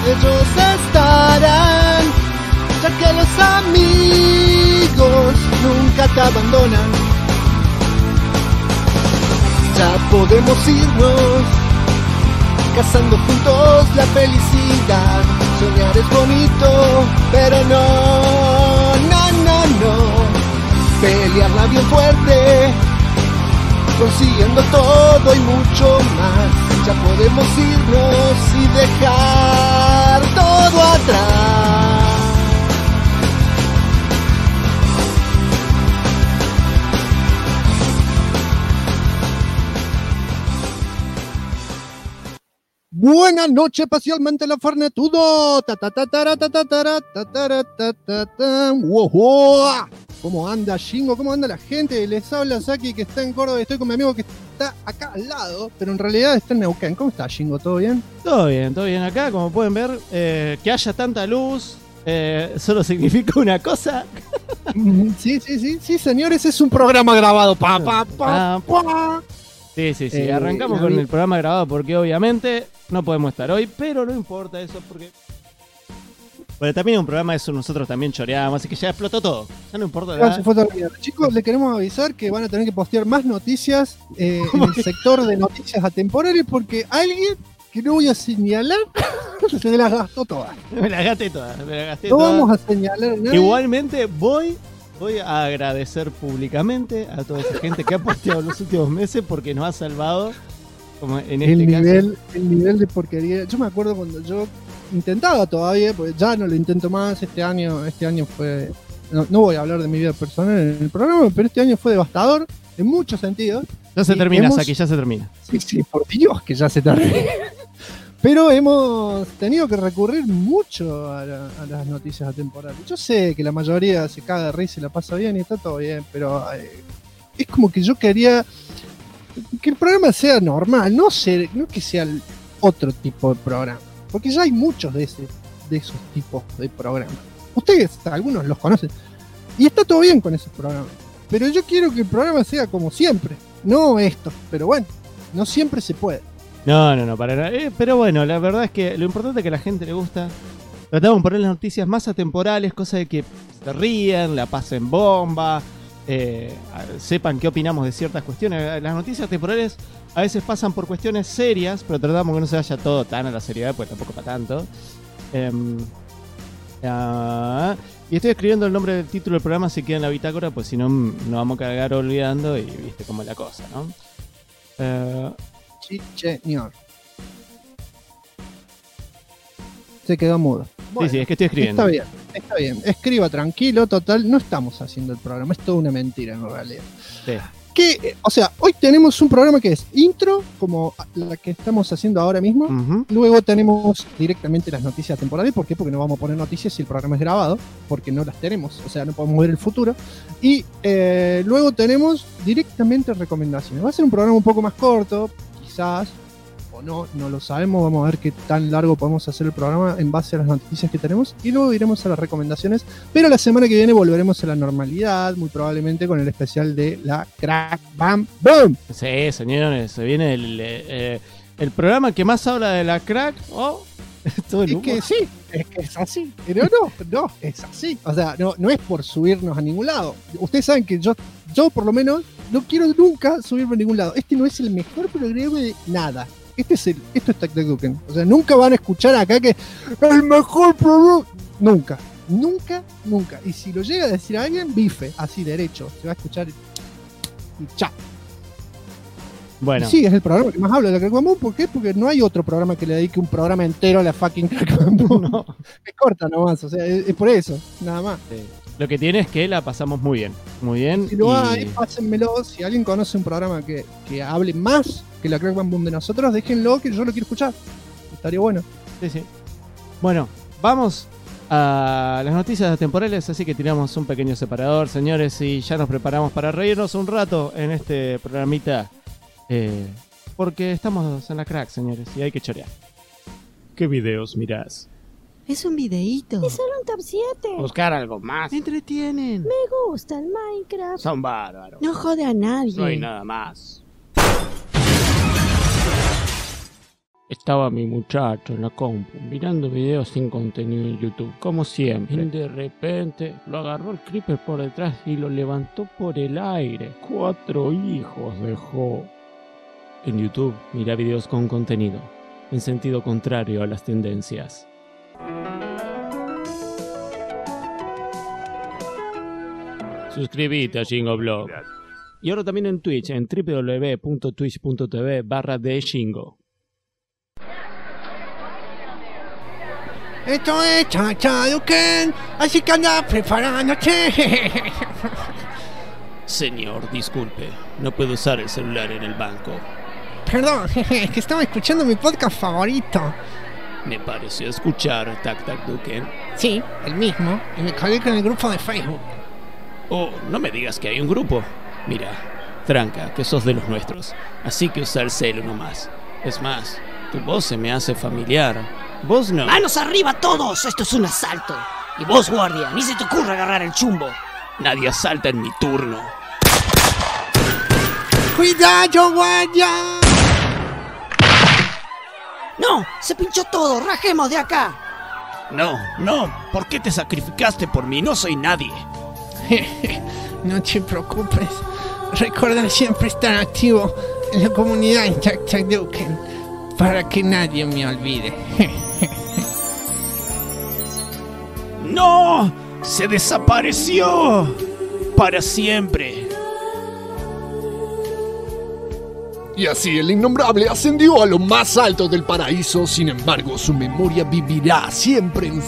ellos estarán, ya que los amigos nunca te abandonan. Ya podemos irnos, cazando juntos la felicidad. Soñar es bonito, pero no, no, no, no. Pelearla bien fuerte, consiguiendo todo y mucho más. Ya podemos irnos y dejar todo atrás. Buenas noches, parcialmente la Farnetudo. ¿Cómo anda, Shingo? ¿Cómo anda la gente? Les habla Saki, que está en Córdoba. Estoy con mi amigo que está acá al lado, pero en realidad está en Neuquén. ¿Cómo está, Shingo? ¿Todo bien? Todo bien acá. Como pueden ver, que haya tanta luz solo significa una cosa. Sí, señores, es un programa grabado. Sí. Arrancamos con el programa grabado porque obviamente no podemos estar hoy, pero no importa eso porque... Bueno, también un programa de eso nosotros también choreamos, así que ya explotó todo. Ya no importa nada. Chicos, le queremos avisar que van a tener que postear más noticias en el sector de noticias atemporales porque alguien que no voy a señalar se las gastó todas. Me las gasté todas. No vamos a señalar a nadie. Igualmente voy a agradecer públicamente a toda esa gente que ha posteado los últimos meses porque nos ha salvado, como en este caso. El nivel de porquería. Yo me acuerdo cuando yo intentaba todavía, porque ya no lo intento más. Este año fue... No voy a hablar de mi vida personal en el programa, pero este año fue devastador en muchos sentidos. Ya se termina, Saki, ya se termina. Sí, por Dios que ya se termina. Pero hemos tenido que recurrir mucho a las noticias atemporales. Yo sé que la mayoría se caga de risa y la pasa bien y está todo bien, pero es como que yo quería que el programa sea normal, no que sea otro tipo de programa, porque ya hay muchos de esos tipos de programas. Ustedes, algunos los conocen, y está todo bien con esos programas, pero yo quiero que el programa sea como siempre, no esto, pero bueno, no siempre se puede. No, para nada. Pero bueno, la verdad es que lo importante es que a la gente le gusta. Tratamos de poner las noticias más atemporales, cosa de que se rían, la pasen bomba, sepan qué opinamos de ciertas cuestiones. Las noticias atemporales a veces pasan por cuestiones serias, pero tratamos que no se vaya todo tan a la seriedad, pues tampoco para tanto. Y estoy escribiendo el nombre del título del programa, si queda en la bitácora, pues si no, nos vamos a cagar olvidando y viste cómo es la cosa, ¿no? Sí, señor. Se quedó mudo. Bueno, sí, es que estoy escribiendo. Está bien. Escriba tranquilo, total. No estamos haciendo el programa, es toda una mentira en realidad. Sí. Hoy tenemos un programa que es intro, como la que estamos haciendo ahora mismo. Uh-huh. Luego tenemos directamente las noticias temporales. ¿Por qué? Porque no vamos a poner noticias si el programa es grabado, porque no las tenemos, o sea, no podemos ver el futuro. Y luego tenemos directamente recomendaciones. Va a ser un programa un poco más corto, quizás, o no lo sabemos. Vamos a ver qué tan largo podemos hacer el programa en base a las noticias que tenemos. Y luego iremos a las recomendaciones. Pero la semana que viene volveremos a la normalidad, muy probablemente con el especial de la Crack Bam Boom. Sí, señores, se viene el programa que más habla de la crack. Es que sí, es que es así. Pero no, es así. O sea, no es por subirnos a ningún lado. Ustedes saben que yo por lo menos no quiero nunca subirme a ningún lado. Este no es el mejor programa de nada. Esto es Tectecuken. O sea, nunca van a escuchar acá que el mejor programa. Nunca. Y si lo llega a decir a alguien, bife, así derecho. Se va a escuchar y chao. Bueno. Sí, es el programa que más habla de la Crack Bam Boom. ¿Por qué? Porque no hay otro programa que le dedique un programa entero a la fucking Crack Bam Boom. No. Es corta nomás, o sea, es por eso, nada más. Sí. Lo que tiene es que la pasamos muy bien. Muy bien. Si lo hay, pásenmelo. Si alguien conoce un programa que hable más que la Crack Bam Boom de nosotros, déjenlo que yo lo quiero escuchar. Estaría bueno. Sí. Bueno, vamos a las noticias temporales, así que tiramos un pequeño separador, señores, y ya nos preparamos para reírnos un rato en este programita. Porque estamos en la crack, señores, y hay que chorear. ¿Qué videos mirás? Es un videíto. Es solo un top 7. Buscar algo más. Entretienen. Me gusta el Minecraft. Son bárbaros. No jode a nadie. No hay nada más. Estaba mi muchacho en la compu, mirando videos sin contenido en YouTube, como siempre. Y de repente lo agarró el creeper por detrás y lo levantó por el aire. 4 hijos dejó. En YouTube, mira videos con contenido, en sentido contrario a las tendencias. Suscríbete a Shingo Y ahora también en Twitch, en www.twitch.tv/theshingo. Esto es Chachaduken, así que anda preparándote. Señor, disculpe, no puedo usar el celular en el banco. Perdón, es que estaba escuchando mi podcast favorito. Me pareció escuchar Tac Tac Duken. Sí, el mismo, y me colgué con el grupo de Facebook. Oh, no me digas que hay un grupo. Mira, tranca, que sos de los nuestros, así que usa el celu nomás. Es más, tu voz se me hace familiar. Vos no. ¡Manos arriba todos! Esto es un asalto. Y vos, guardia, ni se te ocurra agarrar el chumbo. Nadie asalta en mi turno. ¡Cuidado, guardia! ¡No! ¡Se pinchó todo! ¡Rajemos de acá! No, ¿por qué te sacrificaste por mí? No soy nadie. No te preocupes. Recuerda siempre estar activo en la comunidad en Chachaduken para que nadie me olvide. ¡No! ¡Se desapareció! ¡Para siempre! Y así el innombrable ascendió a lo más alto del paraíso. Sin embargo, su memoria vivirá siempre en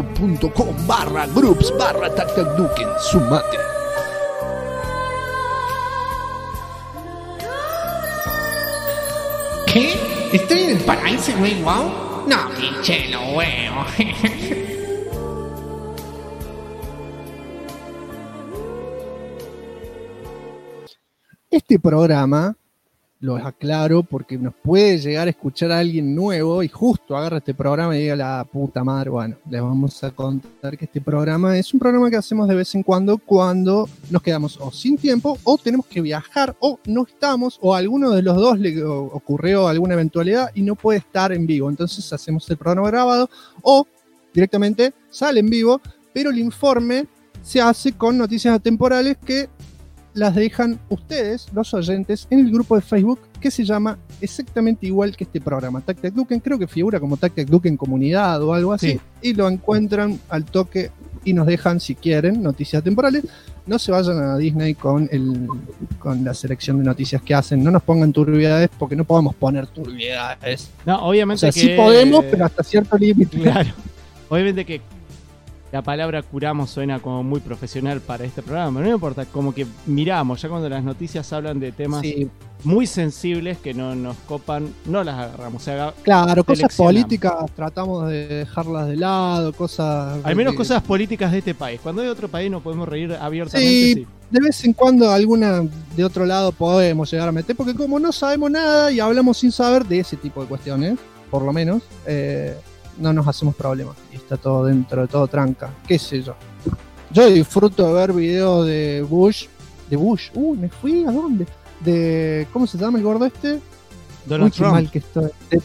facebook.com/groups/tactacduken. Sumate. ¿Qué? ¿Estoy en el paraíso, güey? ¿Wow? No, pinche, lo veo. Este programa, lo aclaro porque nos puede llegar a escuchar a alguien nuevo y justo agarra este programa y diga la puta madre. Bueno, les vamos a contar que este programa es un programa que hacemos de vez en cuando nos quedamos o sin tiempo o tenemos que viajar o no estamos o a alguno de los dos le ocurrió alguna eventualidad y no puede estar en vivo. Entonces hacemos el programa grabado o directamente sale en vivo, pero el informe se hace con noticias atemporales que las dejan ustedes, los oyentes, en el grupo de Facebook que se llama exactamente igual que este programa, Tac Tac Duken. Creo que figura como Tac Tac Duken Comunidad o algo así. Sí. Y lo encuentran al toque y nos dejan, si quieren, noticias temporales. No se vayan a Disney con la selección de noticias que hacen. No nos pongan turbiedades porque no podemos poner turbiedades. No, obviamente, o sea, que sí podemos, pero hasta cierto límite. Claro. Obviamente que la palabra curamos suena como muy profesional para este programa, no importa, como que miramos, ya cuando las noticias hablan de temas muy sensibles que no nos copan, no las agarramos. O sea, claro, cosas políticas tratamos de dejarlas de lado, cosas... Al menos cosas políticas de este país. Cuando hay otro país nos podemos reír abiertamente. Sí, de vez en cuando alguna de otro lado podemos llegar a meter, porque como no sabemos nada y hablamos sin saber de ese tipo de cuestiones, por lo menos... no nos hacemos problemas y está todo dentro de todo tranca, qué sé yo. Yo disfruto de ver videos de Bush, me fui a dónde, de ¿cómo se llama el gordo este? Donald Trump. Mal que estoy. De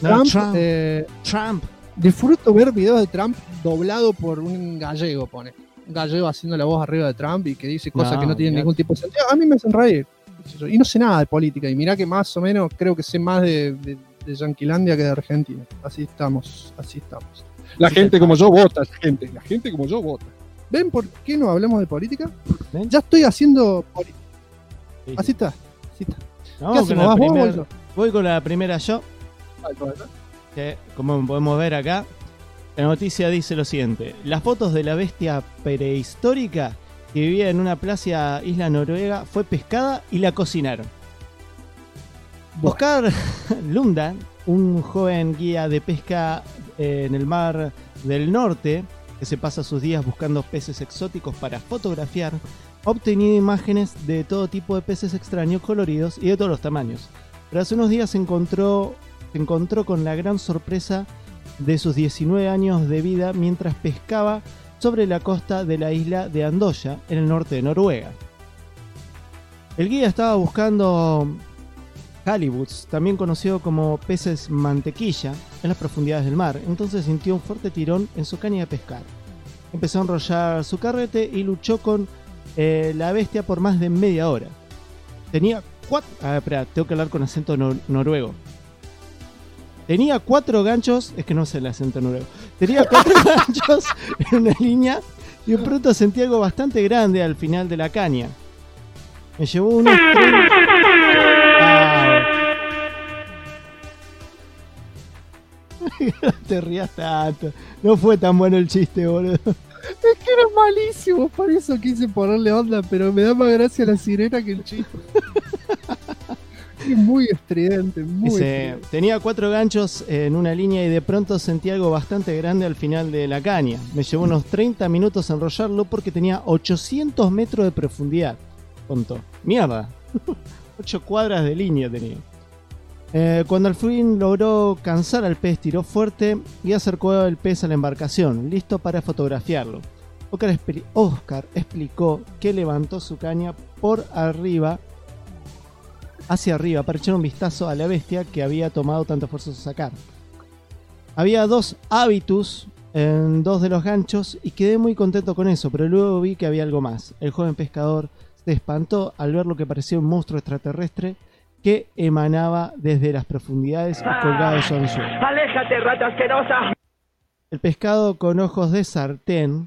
Trump. Disfruto ver videos de Trump doblado por un gallego, pone un gallego haciendo la voz arriba de Trump y que dice cosas que no tienen ningún tipo de sentido. A mí me hacen reír y no sé nada de política y mirá que más o menos creo que sé más de Yanquilandia que de Argentina. Así estamos. La gente como yo vota, la gente como yo vota. ¿Ven por qué no hablamos de política? ¿Ven? Ya estoy haciendo política. Sí. Así está. No, ¿qué hacemos? ¿Vas vos o yo? Voy con la primera yo. Que, como podemos ver acá, la noticia dice lo siguiente: las fotos de la bestia prehistórica que vivía en una playa isla noruega fue pescada y la cocinaron. Oscar Lundan, un joven guía de pesca en el mar del norte, que se pasa sus días buscando peces exóticos para fotografiar, ha obtenido imágenes de todo tipo de peces extraños, coloridos y de todos los tamaños. Pero hace unos días se encontró con la gran sorpresa de sus 19 años de vida mientras pescaba sobre la costa de la isla de Andoya, en el norte de Noruega. El guía estaba buscando halibuts, también conocido como peces mantequilla, en las profundidades del mar. Entonces sintió un fuerte tirón en su caña de pescar. Empezó a enrollar su carrete y luchó con la bestia por más de media hora. Tenía 4... espera, tengo que hablar con acento noruego. Tenía 4 ganchos... Es que no sé el acento noruego. Tenía 4 ganchos en una línea y de pronto sentí algo bastante grande al final de la caña. Me llevó unos 30... No te rías tanto. No fue tan bueno el chiste, boludo. Es que era malísimo, por eso quise ponerle onda, pero me da más gracia la sirena que el chiste. Es muy estridente, muy estridente. Tenía 4 ganchos en una línea y de pronto sentí algo bastante grande al final de la caña. Me llevó unos 30 minutos enrollarlo porque tenía 800 metros de profundidad. Contó. Mierda. 8 cuadras de línea tenía. Cuando al fin logró cansar al pez, tiró fuerte y acercó el pez a la embarcación, listo para fotografiarlo. Oscar explicó que levantó su caña por arriba, hacia arriba, para echar un vistazo a la bestia que había tomado tanto esfuerzo de sacar. Había 2 habitus en 2 de los ganchos y quedé muy contento con eso, pero luego vi que había algo más. El joven pescador se espantó al ver lo que parecía un monstruo extraterrestre que emanaba desde las profundidades y colgaba de su anzuelo. ¡Aléjate, rata asquerosa! El pescado con ojos de sartén,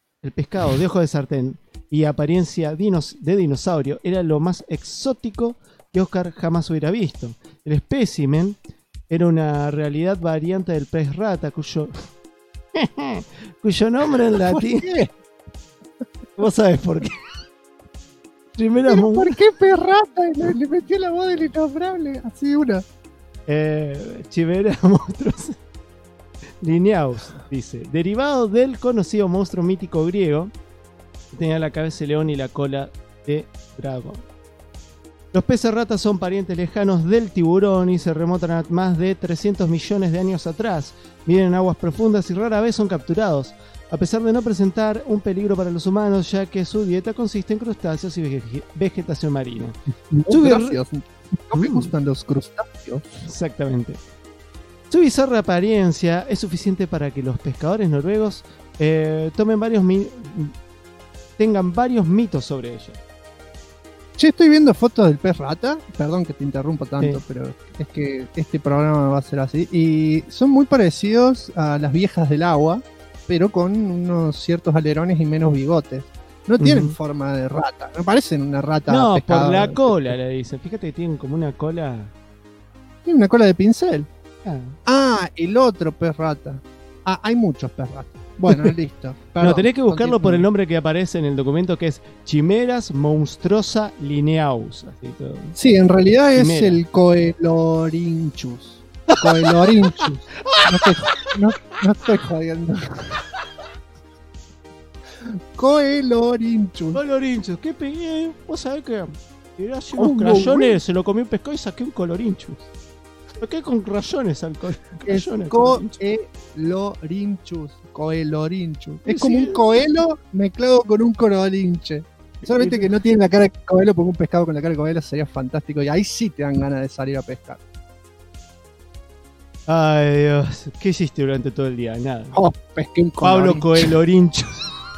y apariencia de dinosaurio era lo más exótico que Oscar jamás hubiera visto. El espécimen era una realidad variante del pez rata, cuyo nombre en latín... ¿Por qué? Vos sabés por qué. ¿Pero por qué perrata? Le metió la voz del innombrable. Así una. Chimera monstruos lineaus, dice. Derivado del conocido monstruo mítico griego, que tenía la cabeza de león y la cola de dragón. Los peces ratas son parientes lejanos del tiburón y se remontan a más de 300 millones de años atrás. Viven en aguas profundas y rara vez son capturados, a pesar de no presentar un peligro para los humanos, ya que su dieta consiste en crustáceos y vegetación marina. Gracias. No me gustan los crustáceos. Exactamente. Su bizarra apariencia es suficiente para que los pescadores noruegos tengan varios mitos sobre ellos. Che, estoy viendo fotos del pez rata. Perdón que te interrumpa tanto, sí, pero es que este programa va a ser así. Y son muy parecidos a las viejas del agua, pero con unos ciertos alerones y menos bigotes. No tienen forma de rata, no parecen una rata. No, pescada, por la cola le dicen. Fíjate que tienen como una cola. Tienen una cola de pincel. El otro pez rata. Hay muchos pez rata. Bueno, listo. Perdón, no, tenés que buscarlo por el nombre que aparece en el documento, que es Chimeras monstruosa lineaus. Así todo. Sí, en realidad Chimera. Es el Coelorinchus. Coelorinchus. No estoy jodiendo. Coelorinchus. Coelorinchus. ¿Qué pegué? Vos sabés que era así unos crayones, se lo comió un pescado y saqué un colorinchus. ¿Qué con rayones al Coelorinchus. Coelorinchus. Es como un coelo mezclado con un colorinche. Solamente que no tiene la cara de coelo, porque un pescado con la cara de coelo sería fantástico. Y ahí sí te dan ganas de salir a pescar. Ay, Dios. ¿Qué hiciste durante todo el día? Nada. Pesqué un Pablo Coelorinchus.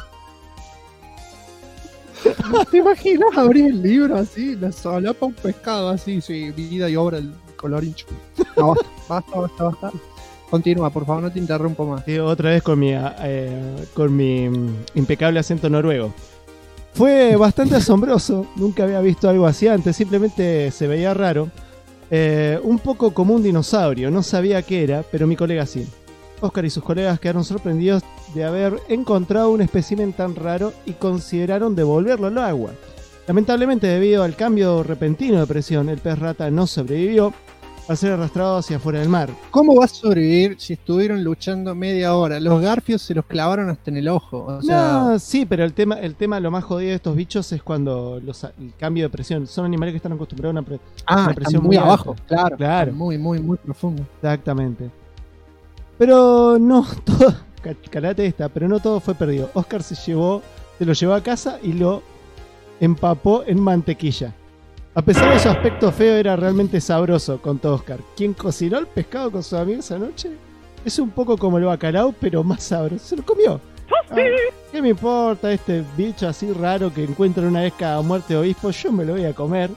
¿Te imaginas abrir el libro así? La solapa un pescado así, sí, vida y obra del colorincho. No, basta. Continúa, por favor, no te interrumpo más. Otra vez con mi impecable acento noruego. Fue bastante asombroso, nunca había visto algo así antes, simplemente se veía raro. Un poco como un dinosaurio, no sabía qué era, pero mi colega sí. Oscar y sus colegas quedaron sorprendidos de haber encontrado un espécimen tan raro y consideraron devolverlo al agua. Lamentablemente, debido al cambio repentino de presión, el pez rata no sobrevivió al ser arrastrado hacia afuera del mar. ¿Cómo va a sobrevivir si estuvieron luchando media hora? Los garfios se los clavaron hasta en el ojo. O sea... No, sí, pero el tema lo más jodido de estos bichos es cuando el cambio de presión. Son animales que están acostumbrados a una presión muy alta. Abajo, claro. Muy profundo. Exactamente. Pero no todo, calate esta, pero no todo fue perdido. Oscar se lo llevó a casa y lo empapó en mantequilla. A pesar de su aspecto feo, era realmente sabroso, contó Oscar. ¿Quién cocinó el pescado con sus amigos esa noche? Es un poco como el bacalao, pero más sabroso. Se lo comió. Ah, ¿qué me importa este bicho así raro que encuentro una vez cada muerte de obispo? Yo me lo voy a comer.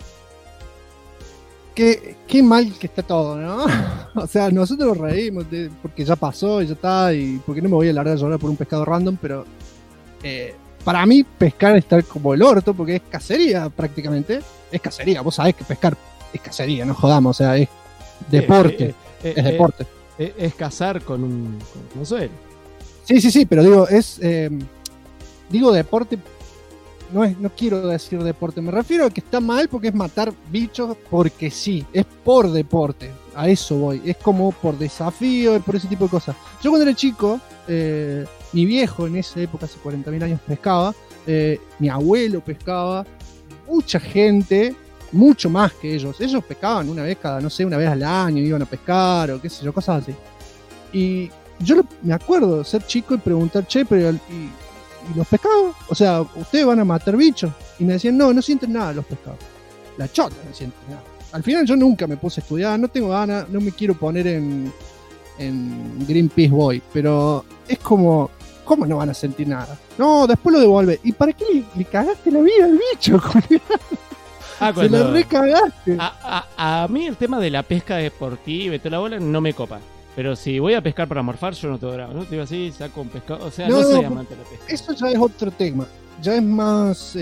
Qué mal que está todo, ¿no? O sea, nosotros reímos porque ya pasó y ya está, y porque no me voy a largar a llorar por un pescado random, pero para mí pescar está como el orto, porque es cacería prácticamente. Es cacería, vos sabés que pescar es cacería, no jodamos, o sea, es deporte. Es deporte. Es cazar con un anzuelo. Sí, pero digo, digo deporte. No quiero decir deporte, me refiero a que está mal porque es matar bichos porque sí, es por deporte, a eso voy, es como por desafío, por ese tipo de cosas. Yo cuando era chico, mi viejo en esa época, hace 40.000 años, pescaba, mi abuelo pescaba, mucha gente, mucho más que ellos pescaban una vez una vez al año, iban a pescar o qué sé yo, cosas así. Y yo me acuerdo de ser chico y preguntar, che, pero ¿y los pescados? O sea, ¿ustedes van a matar bichos? Y me decían, no sienten nada los pescados. La chota no sienten nada. Al final yo nunca me puse a estudiar, no tengo ganas, no me quiero poner en Greenpeace Boy, pero es como, ¿cómo no van a sentir nada? No, después lo devuelve. ¿Y para qué le cagaste la vida al bicho? Se la recagaste. A mí el tema de la pesca deportiva y toda la bola no me copa. Pero si voy a pescar para morfar, yo no te bravo, ¿no? Te digo así, saco un pescado. O sea, no soy amante de la pesca. Eso ya es otro tema. Ya es más.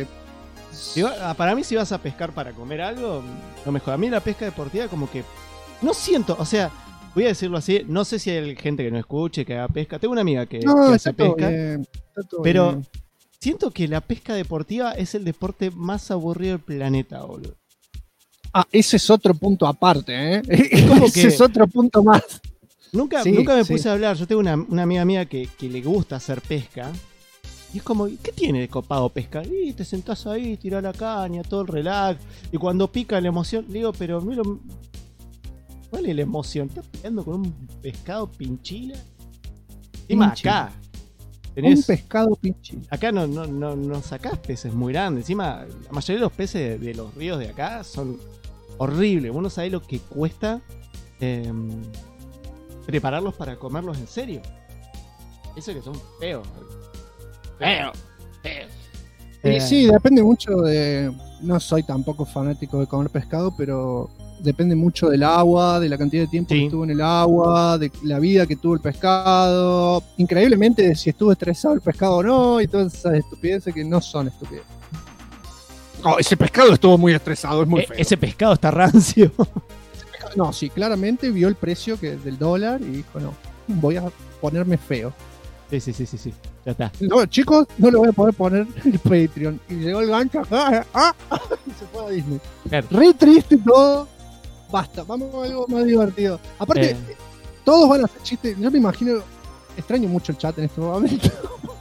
Para mí, si vas a pescar para comer algo, no me jodas. A mí la pesca deportiva, como que. No siento, o sea, voy a decirlo así. No sé si hay gente que no escuche, que haga pesca. Tengo una amiga que hace pesca. Pero bien. Siento que la pesca deportiva es el deporte más aburrido del planeta, boludo. Ese es otro punto aparte, ¿eh? Ese es otro punto más. Nunca me puse a hablar. Yo tengo una amiga mía que le gusta hacer pesca. Y es como, ¿qué tiene de copado pescar? Y te sentás ahí, tirás la caña, todo el relax. Y cuando pica la emoción, le digo, pero ¿cuál es la emoción? ¿Estás peleando con un pescado pinchila? Encima acá. Un pescado pinchila. Acá no sacás peces muy grandes. Encima, la mayoría de los peces de los ríos de acá son horribles. Vos no sabés lo que cuesta prepararlos para comerlos en serio. Eso que son feos. Feos. Sí, depende mucho de... No soy tampoco fanático de comer pescado, pero depende mucho del agua, de la cantidad de tiempo que estuvo en el agua, de la vida que tuvo el pescado. Increíblemente, de si estuvo estresado el pescado o no, y todas esas estupideces que no son estupideces. No, ese pescado estuvo muy estresado, es muy feo. Ese pescado está rancio. No, sí, claramente vio el precio del dólar y dijo, no, voy a ponerme feo. Sí, ya está. No, chicos, no le voy a poder poner el Patreon. Y llegó el gancho acá, y se fue a Disney. Claro. Re triste todo. Basta, vamos a algo más divertido. Aparte, todos van a hacer chistes. Yo me imagino, extraño mucho el chat en este momento.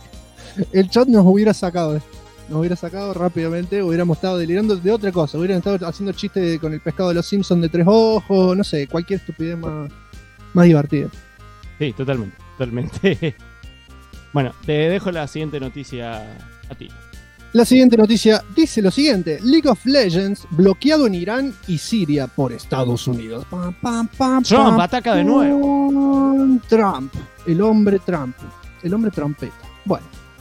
El chat nos hubiera sacado rápidamente, hubiéramos estado delirando de otra cosa, hubieran estado haciendo chistes con el pescado de los Simpsons de 3 ojos, no sé, cualquier estupidez más divertida. Sí, totalmente. Bueno, te dejo la siguiente noticia a ti. La siguiente noticia dice lo siguiente: League of Legends bloqueado en Irán y Siria por Estados Unidos. Trump ataca de nuevo. Trump, el hombre trompeta. Bueno,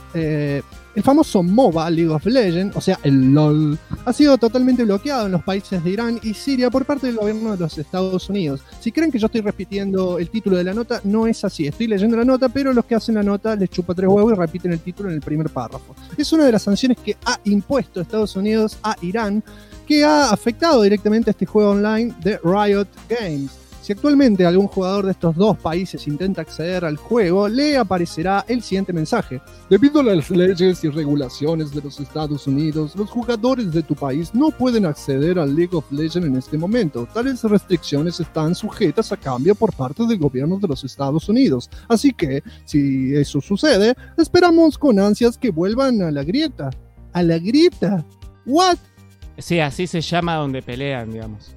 el famoso MOBA League of Legends, o sea, el LOL, ha sido totalmente bloqueado en los países de Irán y Siria por parte del gobierno de los Estados Unidos. Si creen que yo estoy repitiendo el título de la nota, no es así. Estoy leyendo la nota, pero los que hacen la nota les chupa 3 huevos y repiten el título en el primer párrafo. Es una de las sanciones que ha impuesto Estados Unidos a Irán, que ha afectado directamente a este juego online de Riot Games. Si actualmente algún jugador de estos dos países intenta acceder al juego, le aparecerá el siguiente mensaje. Debido a las leyes y regulaciones de los Estados Unidos, los jugadores de tu país no pueden acceder al League of Legends en este momento. Tales restricciones están sujetas a cambio por parte del gobierno de los Estados Unidos. Así que, si eso sucede, esperamos con ansias que vuelvan a la grieta. ¿A la grieta? ¿What? Sí, así se llama donde pelean, digamos.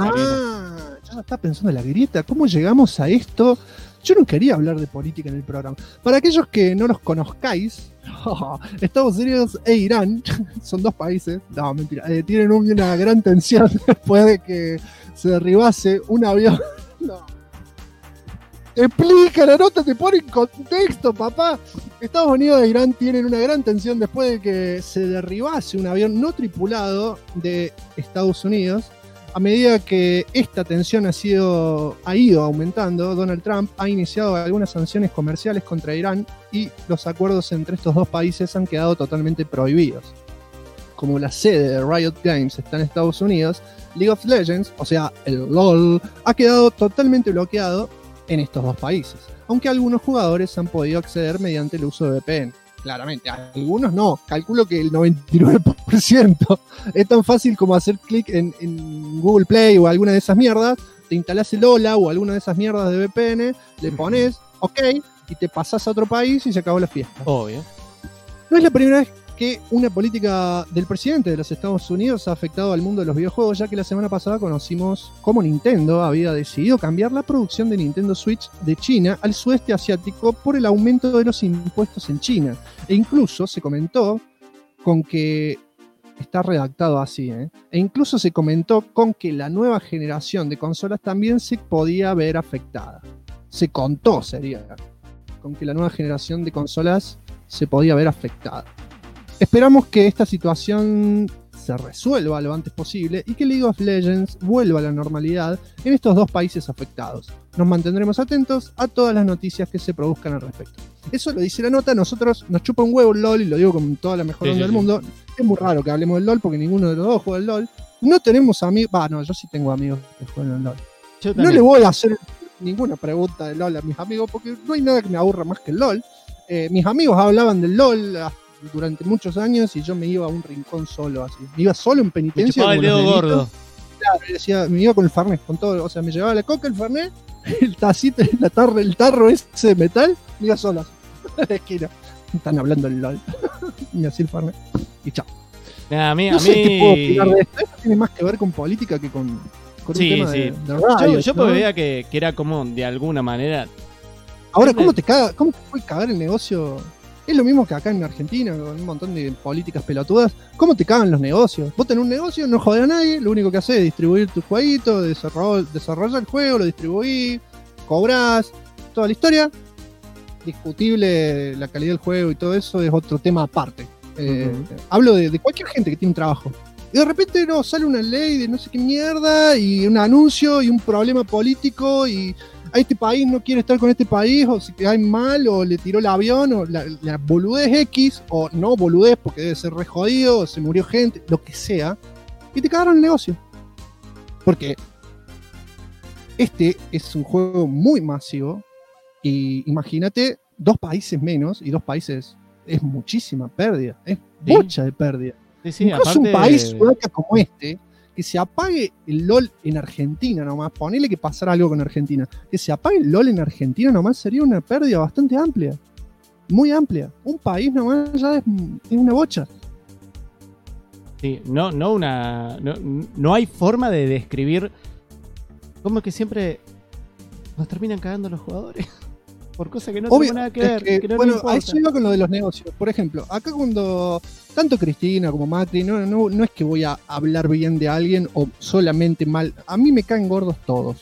Yo estaba pensando en la grieta. ¿Cómo llegamos a esto? Yo no quería hablar de política en el programa. Para aquellos que no los conozcáis, Estados Unidos e Irán, son dos países, no, mentira, tienen una gran tensión después de que se derribase un avión. No. Explica la nota, te pone en contexto, papá. Estados Unidos e Irán tienen una gran tensión después de que se derribase un avión no tripulado de Estados Unidos. A medida que esta tensión ha ido aumentando, Donald Trump ha iniciado algunas sanciones comerciales contra Irán y los acuerdos entre estos dos países han quedado totalmente prohibidos. Como la sede de Riot Games está en Estados Unidos, League of Legends, o sea, el LOL, ha quedado totalmente bloqueado en estos dos países, aunque algunos jugadores han podido acceder mediante el uso de VPN. Claramente, algunos no, calculo que el 99%. Es tan fácil como hacer clic en Google Play o alguna de esas mierdas, te instalás el Ola o alguna de esas mierdas de VPN, le pones OK y te pasás a otro país y se acabó la fiesta. Obvio. No es la primera vez que una política del presidente de los Estados Unidos ha afectado al mundo de los videojuegos, ya que la semana pasada conocimos cómo Nintendo había decidido cambiar la producción de Nintendo Switch de China al sudeste asiático por el aumento de los impuestos en China. E incluso se comentó con que está redactado así, e incluso se comentó con que la nueva generación de consolas también se podía ver afectada. Se contó, sería, con que la nueva generación de consolas se podía ver afectada. Esperamos que esta situación se resuelva lo antes posible y que League of Legends vuelva a la normalidad en estos dos países afectados. Nos mantendremos atentos a todas las noticias que se produzcan al respecto. Eso lo dice la nota, nosotros nos chupa un huevo el LOL y lo digo con toda la mejor onda del mundo. Es muy raro que hablemos del LOL porque ninguno de los dos juega el LOL. No tenemos amigos, no, yo sí tengo amigos que juegan el LOL. No le voy a hacer ninguna pregunta de LOL a mis amigos porque no hay nada que me aburra más que el LOL. Mis amigos hablaban del LOL durante muchos años y yo me iba a un rincón solo así. Me iba solo en penitencia. Me chupaba el dedo gordo. Claro, me iba con el Fernet, con todo, o sea, me llevaba la coca, el Fernet, el tacito, el tarro ese de metal, me iba solo así, a la esquina. Están hablando del LOL. Y así el Fernet. Y chao. A mí, no sé qué puedo opinar de esto. Esto tiene más que ver con política que con un tema de radio. Yo veía que era como de alguna manera. Ahora, ¿cómo te puede cagar el negocio? Es lo mismo que acá en Argentina, con un montón de políticas pelotudas. ¿Cómo te cagan los negocios? Vos tenés un negocio, no jodés a nadie, lo único que haces es distribuir tu jueguito, desarrollar el juego, lo distribuís, cobrás, toda la historia. Discutible la calidad del juego y todo eso es otro tema aparte. Hablo de cualquier gente que tiene un trabajo. Y de repente sale una ley de no sé qué mierda y un anuncio y un problema político y a este país no quiere estar con este país, o se cae mal, o le tiró el avión, o la boludez X, o no boludez porque debe ser re jodido, o se murió gente, lo que sea, y te cagaron el negocio. Porque este es un juego muy masivo, y imagínate, 2 países menos, y 2 países es muchísima pérdida, es mucha de pérdida. Sí, incluso aparte un país sudaca como este, que se apague el LOL en Argentina nomás, ponele que pasara algo con Argentina, que se apague el LOL en Argentina nomás sería una pérdida bastante amplia, muy amplia. Un país nomás ya es una bocha. Sí, no hay forma de describir cómo que siempre nos terminan cagando los jugadores por cosas que no tienen nada que ver. Que no bueno, a eso iba con lo de los negocios. Por ejemplo, acá cuando tanto Cristina como Macri, no es que voy a hablar bien de alguien o solamente mal. A mí me caen gordos todos.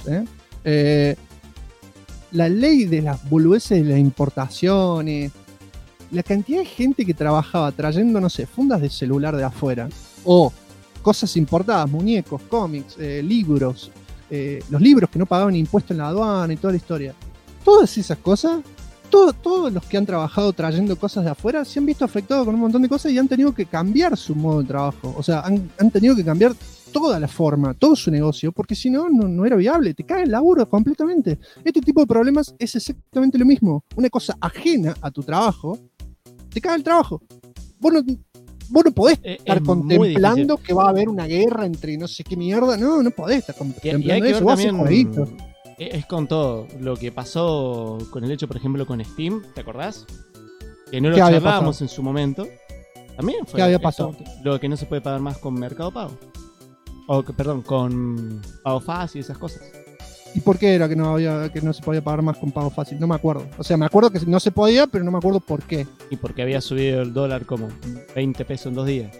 La ley de las boludeces de las importaciones, la cantidad de gente que trabajaba trayendo, no sé, fundas de celular de afuera o cosas importadas, muñecos, cómics, libros, los libros que no pagaban impuesto en la aduana y toda la historia. Todas esas cosas, todos los que han trabajado trayendo cosas de afuera se han visto afectados con un montón de cosas y han tenido que cambiar su modo de trabajo. O sea, han tenido que cambiar toda la forma, todo su negocio, porque si no era viable, te cae el laburo completamente. Este tipo de problemas es exactamente lo mismo. Una cosa ajena a tu trabajo, te cae el trabajo. Vos no podés estar contemplando que va a haber una guerra entre no sé qué mierda. No podés estar contemplando eso. Vos haces jueguitos. Es con todo lo que pasó con el hecho, por ejemplo, con Steam, ¿te acordás? Que no lo charlábamos en su momento. También fue. ¿Qué había pasado? Lo que no se puede pagar más con Mercado Pago. Con Pago Fácil y esas cosas. ¿Y por qué era que no se podía pagar más con pago fácil? No me acuerdo. O sea, me acuerdo que no se podía, pero no me acuerdo por qué. Y porque había subido el dólar como 20 pesos en 2 días.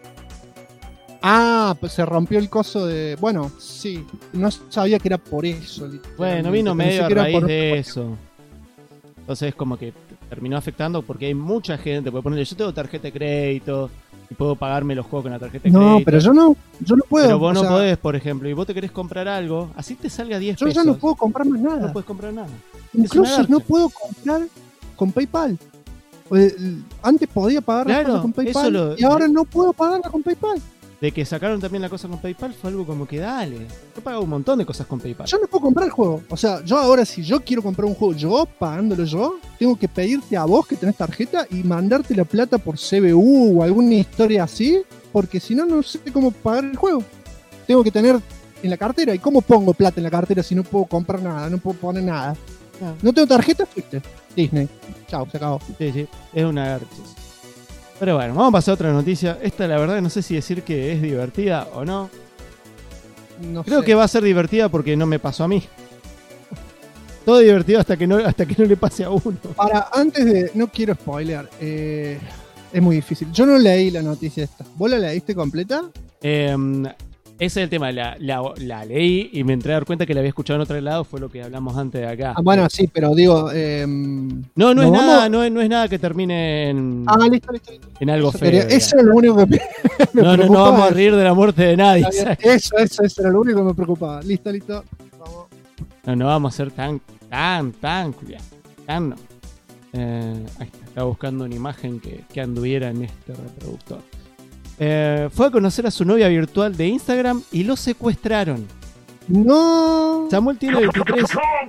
Ah, pues se rompió el coso de... Bueno, sí. No sabía que era por eso. Bueno, vino Pensé medio a que era raíz por de otra eso. Entonces como que terminó afectando porque hay mucha gente. Puede ponerle, yo tengo tarjeta de crédito y puedo pagarme los juegos con la tarjeta de crédito. No, pero yo no puedo. Pero vos o no sea, podés, por ejemplo, y vos te querés comprar algo, así te salga 10 Yo pesos. ya no puedo comprar más nada. No puedes comprar nada. Incluso garcha. no puedo comprar con PayPal. Antes podía pagar las Claro, cosas con eso PayPal y ahora no puedo pagarlas con PayPal. De que sacaron también la cosa con PayPal fue algo como que dale. Yo pagaba un montón de cosas con PayPal. Yo no puedo comprar el juego. O sea, yo ahora si yo quiero comprar un juego yo, pagándolo yo, tengo que pedirte a vos que tenés tarjeta y mandarte la plata por CBU o alguna historia así, porque si no, no sé cómo pagar el juego. Tengo que tener en la cartera. ¿Y cómo pongo plata en la cartera si no puedo comprar nada? No puedo poner nada. Ah. No tengo tarjeta, fuiste. Disney. Chao, se acabó. Sí, es una garches. Pero bueno, vamos a pasar a otra noticia. Esta la verdad no sé si decir que es divertida o no. No Creo sé. que va a ser divertida porque no me pasó a mí. Todo divertido hasta que no le pase a uno. Antes de... No quiero spoilear. Es muy difícil. Yo no leí la noticia esta. ¿Vos la leíste completa? Ese es el tema, la leí y me entré a dar cuenta que la había escuchado en otro lado, fue lo que hablamos antes de acá. Ah, bueno, sí, pero digo... No ¿nos es vamos? nada, no es nada que termine en, Listo. en algo Eso, feo. quería- digamos. eso era lo único que me No preocupaba. vamos a reír de la muerte de nadie. Está bien. ¿sabes? Eso era lo único que me preocupaba. Listo. Vamos. No vamos a ser tan, Julián. Tan no. Ahí está buscando una imagen que anduviera en este reproductor. Fue a conocer a su novia virtual de Instagram y lo secuestraron. No. Samuel tiene 23.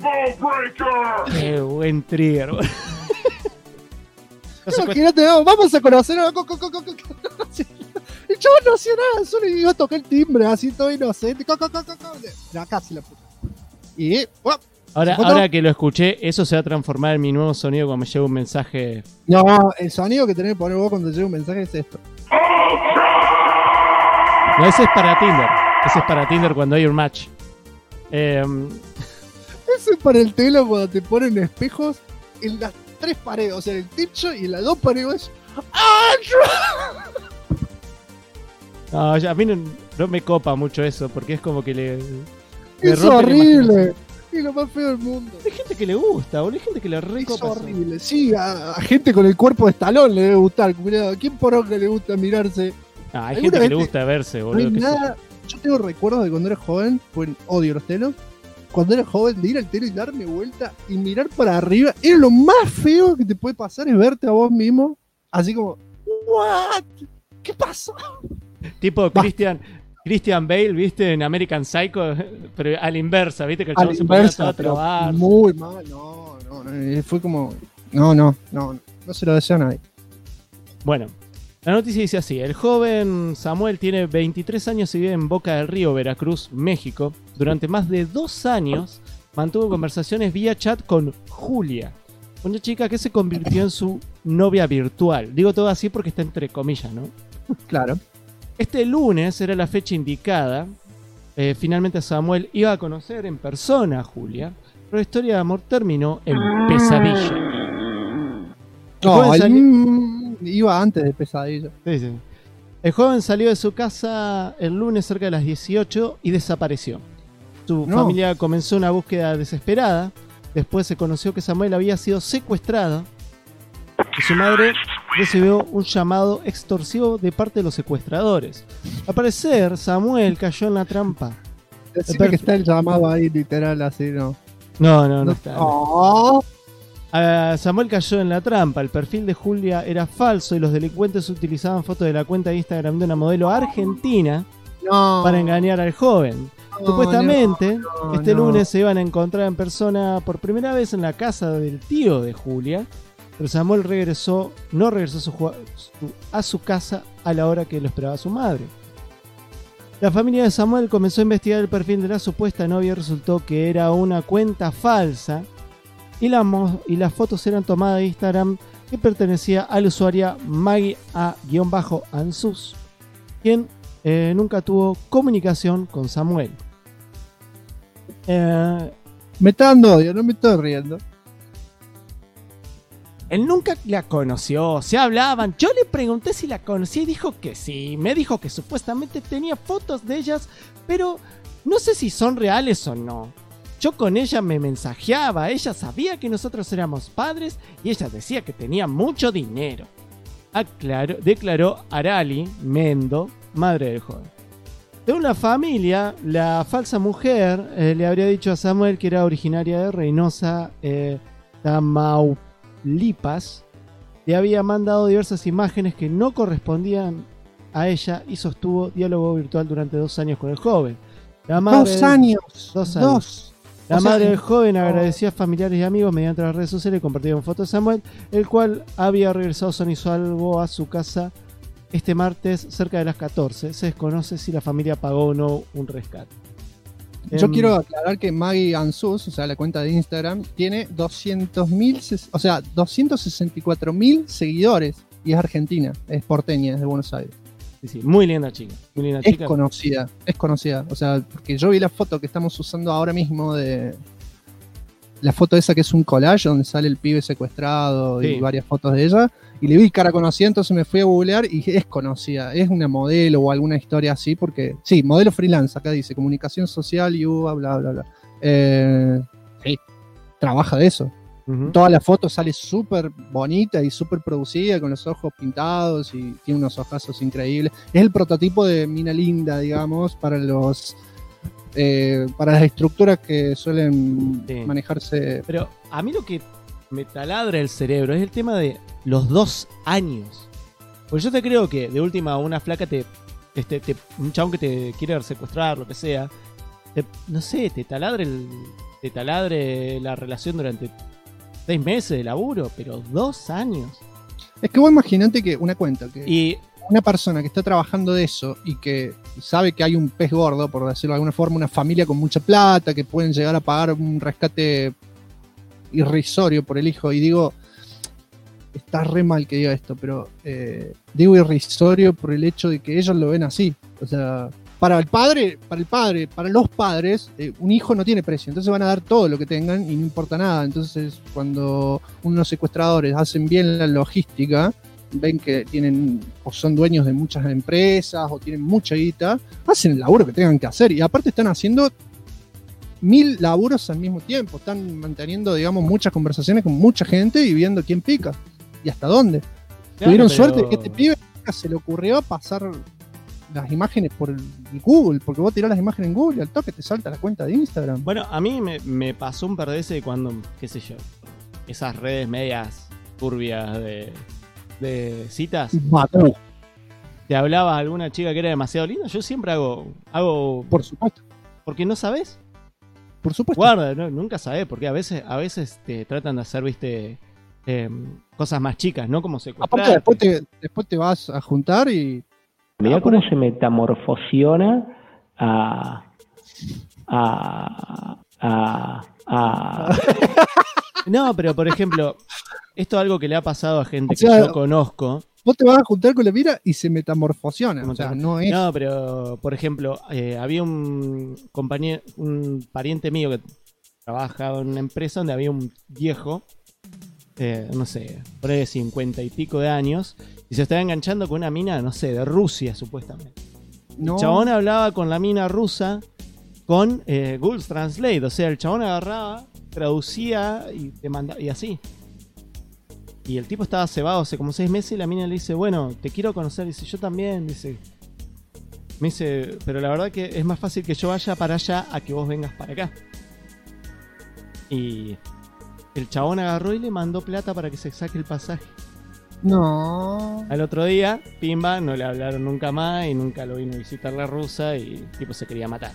Qué buen trigger. Lo secuest- Imagínate, vamos a conocer a... El chaval no hacía nada, solo iba a tocar el timbre, así todo inocente. Acá se la puta. Y... Ahora que lo escuché, eso se va a transformar en mi nuevo sonido cuando me llegue un mensaje. No, el sonido que tenés que poner vos cuando llega un mensaje es esto. No, ese es para Tinder. Ese es para Tinder cuando hay un match. Eso es para el telo cuando te ponen espejos en las 3 paredes, o sea, en el techo y en las 2 paredes. No, a mí no me copa mucho eso, porque es como que le Es rompe la horrible. imaginación. Es lo más feo del mundo. Hay gente que le gusta, boludo. Hay gente que le Es recopa. eso. horrible. Sí, a gente con el cuerpo de Stallone le debe gustar. Cuidado. ¿Quién poronga le gusta mirarse? Ah, hay ¿Alguna gente que vez le te- gusta verse, No boludo. hay qué sé nada. Yo tengo recuerdos de cuando era joven, pues odio los telos. Cuando era joven, de ir al telo y darme vuelta y mirar para arriba, era lo más feo que te puede pasar, es verte a vos mismo, así como, ¿what? ¿Qué pasó? yo. Tipo Christian Bale, ¿viste? En American Psycho, pero a la inversa, ¿viste? Que el A chabón la se ponía todo inversa, a pero trabar. muy mal, no, fue como, no se lo deseo a nadie. Bueno, la noticia dice así: el joven Samuel tiene 23 años y vive en Boca del Río, Veracruz, México. Durante más de 2 años mantuvo conversaciones vía chat con Julia, una chica que se convirtió en su novia virtual. Digo todo así porque está entre comillas, ¿no? Claro. Este lunes era la fecha indicada. Finalmente Samuel iba a conocer en persona a Julia, pero la historia de amor terminó en pesadilla. El No, joven él iba antes de pesadilla. Sí. El joven salió de su casa el lunes cerca de las 18 y desapareció. Su No. familia comenzó una búsqueda desesperada. Después se conoció que Samuel había sido secuestrado y su madre recibió un llamado extorsivo de parte de los secuestradores. Al parecer, Samuel cayó en la trampa. Decime que está el llamado ahí, literal, así, ¿no? No está. Oh, Samuel cayó en la trampa. El perfil de Julia era falso y los delincuentes utilizaban fotos de la cuenta de Instagram de una modelo argentina no. para engañar al joven. Supuestamente, no, este no. lunes se iban a encontrar en persona por primera vez en la casa del tío de Julia, pero Samuel no regresó a su casa a la hora que lo esperaba su madre. La familia de Samuel comenzó a investigar el perfil de la supuesta novia y resultó que era una cuenta falsa y las fotos eran tomadas de Instagram que pertenecía a la usuaria Maggie Me está dando odio, no me estoy riendo. Él nunca la conoció, se hablaban. Yo le pregunté si la conocía y dijo que sí. Me dijo que supuestamente tenía fotos de ellas, pero no sé si son reales o no. Yo con ella me mensajeaba, ella sabía que nosotros éramos padres y ella decía que tenía mucho dinero. Declaró Arali Mendo, madre del joven. De una familia, la falsa mujer le habría dicho a Samuel que era originaria de Reynosa, Tamaulipas. Le había mandado diversas imágenes que no correspondían a ella y sostuvo diálogo virtual durante 2 años con el joven. La madre, 2 años. 2 años. 2. La O sea, madre del joven agradeció a familiares y amigos mediante las redes sociales y compartieron fotos de Samuel, el cual había regresado sano y salvo a su casa este martes cerca de las 14. Se desconoce si la familia pagó o no un rescate. Yo quiero aclarar que Maggie Ansus, o sea, la cuenta de Instagram, tiene 264.000 seguidores y es argentina, es porteña, es de Buenos Aires. Sí, sí, muy linda chica. Muy linda chica. Es conocida. O sea, porque yo vi la foto que estamos usando ahora mismo de la foto esa que es un collage donde sale el pibe secuestrado y varias fotos de ella. Y le vi cara conocida, entonces me fui a googlear y es conocida. Es una modelo o alguna historia así, porque sí, modelo freelance, acá dice comunicación social y bla, bla, bla. Sí, trabaja de eso. Toda la foto sale súper bonita y súper producida, con los ojos pintados y tiene unos ojazos increíbles. Es el prototipo de mina linda, digamos, para las estructuras que suelen manejarse. Pero a mí lo que me taladra el cerebro es el tema de los 2 años. Porque yo te creo que de última una flaca un chabón que te quiere secuestrar, lo que sea, no sé, te taladre la relación durante 6 meses de laburo, pero 2 años. Es que vos imaginate que una persona que está trabajando de eso y que sabe que hay un pez gordo, por decirlo de alguna forma, una familia con mucha plata, que pueden llegar a pagar un rescate irrisorio por el hijo, y digo, está re mal que diga esto, pero digo irrisorio por el hecho de que ellos lo ven así. O sea, para los padres, un hijo no tiene precio, entonces van a dar todo lo que tengan y no importa nada. Entonces, cuando unos secuestradores hacen bien la logística, ven que tienen o son dueños de muchas empresas o tienen mucha guita, hacen el laburo que tengan que hacer, y aparte están haciendo 1000 laburos al mismo tiempo, están manteniendo, digamos, muchas conversaciones con mucha gente y viendo quién pica y hasta dónde. Tuvieron suerte que este pibe se le ocurrió pasar las imágenes por el Google, porque vos tirás las imágenes en Google y al toque te salta la cuenta de Instagram. Bueno, a mí me pasó un par de veces cuando, qué sé yo, esas redes medias turbias de citas. Mató. Te hablaba alguna chica que era demasiado linda. Yo siempre hago por supuesto. Porque no sabes. Por supuesto. Guarda, ¿no? Nunca sabes, porque a veces te tratan de hacer, viste, cosas más chicas, ¿no? Como secuestrar. Aparte después te vas a juntar y... Mirá cómo se metamorfosiona a No, pero por ejemplo, esto es algo que le ha pasado a gente que yo conozco. Vos te vas a juntar con la mira y se metamorfosiona. O sea, no es... No, pero por ejemplo, había un pariente mío que trabajaba en una empresa donde había un viejo, no sé, por ahí de 50 y pico de años, y se estaba enganchando con una mina, no sé, de Rusia supuestamente. No. El chabón hablaba con la mina rusa con Google Translate, o sea, el chabón agarraba, traducía y te mandaba, y así. Y el tipo estaba cebado hace como 6 meses y la mina le dice, bueno, te quiero conocer. Dice, yo también. Me dice, pero la verdad que es más fácil que yo vaya para allá a que vos vengas para acá. Y el chabón agarró y le mandó plata para que se saque el pasaje. No. Al otro día, pimba, no le hablaron nunca más y nunca lo vino a visitar la rusa y el tipo se quería matar.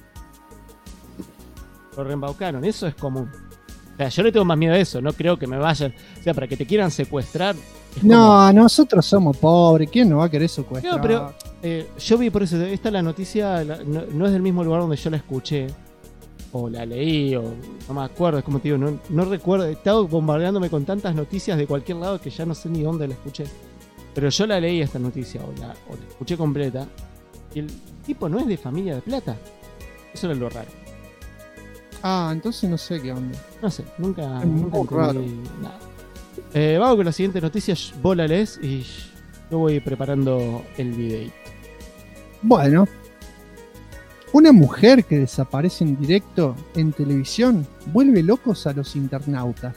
Lo reembaucaron, eso es común. O sea, yo le tengo más miedo a eso, no creo que me vayan. O sea, para que te quieran secuestrar. No, nosotros somos pobres, ¿quién nos va a querer secuestrar? No, pero yo vi por eso, esta la noticia no es del mismo lugar donde yo la escuché. O la leí, o no me acuerdo, es como te digo, no recuerdo. He estado bombardeándome con tantas noticias de cualquier lado que ya no sé ni dónde la escuché. Pero yo la leí esta noticia, o la escuché completa. Y el tipo no es de familia de plata. Eso era lo raro. Ah, entonces no sé qué onda. No sé, nunca Es muy entendí raro. nada. Vamos con la siguiente noticia. Vos la lees y yo voy preparando el video. Bueno, una mujer que desaparece en directo en televisión vuelve locos a los internautas.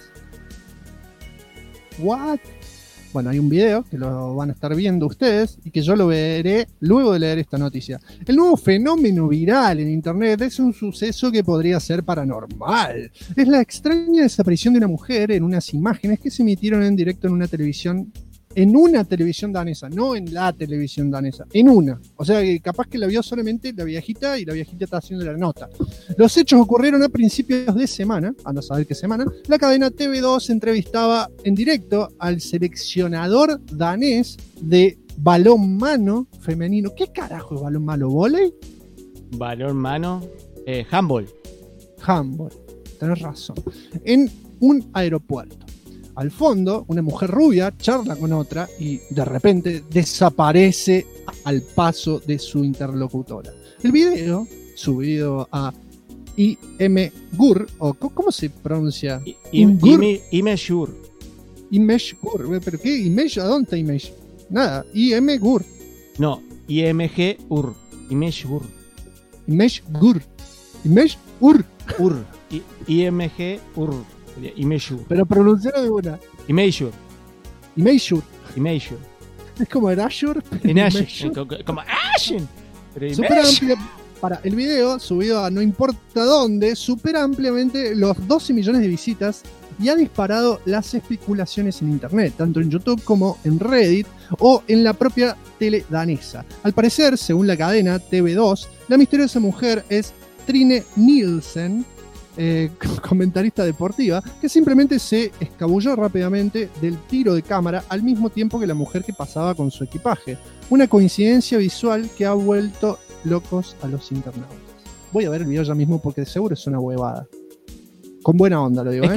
¿What? Bueno, hay un video que lo van a estar viendo ustedes y que yo lo veré luego de leer esta noticia. El nuevo fenómeno viral en internet es un suceso que podría ser paranormal. Es la extraña desaparición de una mujer en unas imágenes que se emitieron en directo en una televisión danesa, no en la televisión danesa, en una. O sea, que capaz que la vio solamente la viejita y la viejita está haciendo la nota. Los hechos ocurrieron a principios de semana, a no saber qué semana. La cadena TV2 entrevistaba en directo al seleccionador danés de balonmano femenino. ¿Qué carajo es balonmano? ¿Voley? Balonmano. Handball. Handball. Tenés razón. En un aeropuerto. Al fondo, una mujer rubia charla con otra y de repente desaparece al paso de su interlocutora. El video, subido a IMGUR, o ¿cómo se pronuncia? Imgur. IMGUR, ¿pero qué? ¿Image? ¿A dónde está Image? Nada, IMGUR. No, IMGUR. IMGUR. IMGUR. IMGUR. IMGUR. Imagure. Pero pronunciarlo de una. Imagure. Imagure. Imagure. Es como el Azure. Como Ashen. Super amplia. Para el video, subido a no importa dónde, supera ampliamente los 12 millones de visitas y ha disparado las especulaciones en internet, tanto en YouTube como en Reddit o en la propia tele danesa. Al parecer, según la cadena TV2, la misteriosa mujer es Trine Nielsen, comentarista deportiva, que simplemente se escabulló rápidamente del tiro de cámara al mismo tiempo que la mujer que pasaba con su equipaje. Una coincidencia visual que ha vuelto locos a los internautas. Voy a ver el video ya mismo porque de seguro es una huevada. Con buena onda lo digo.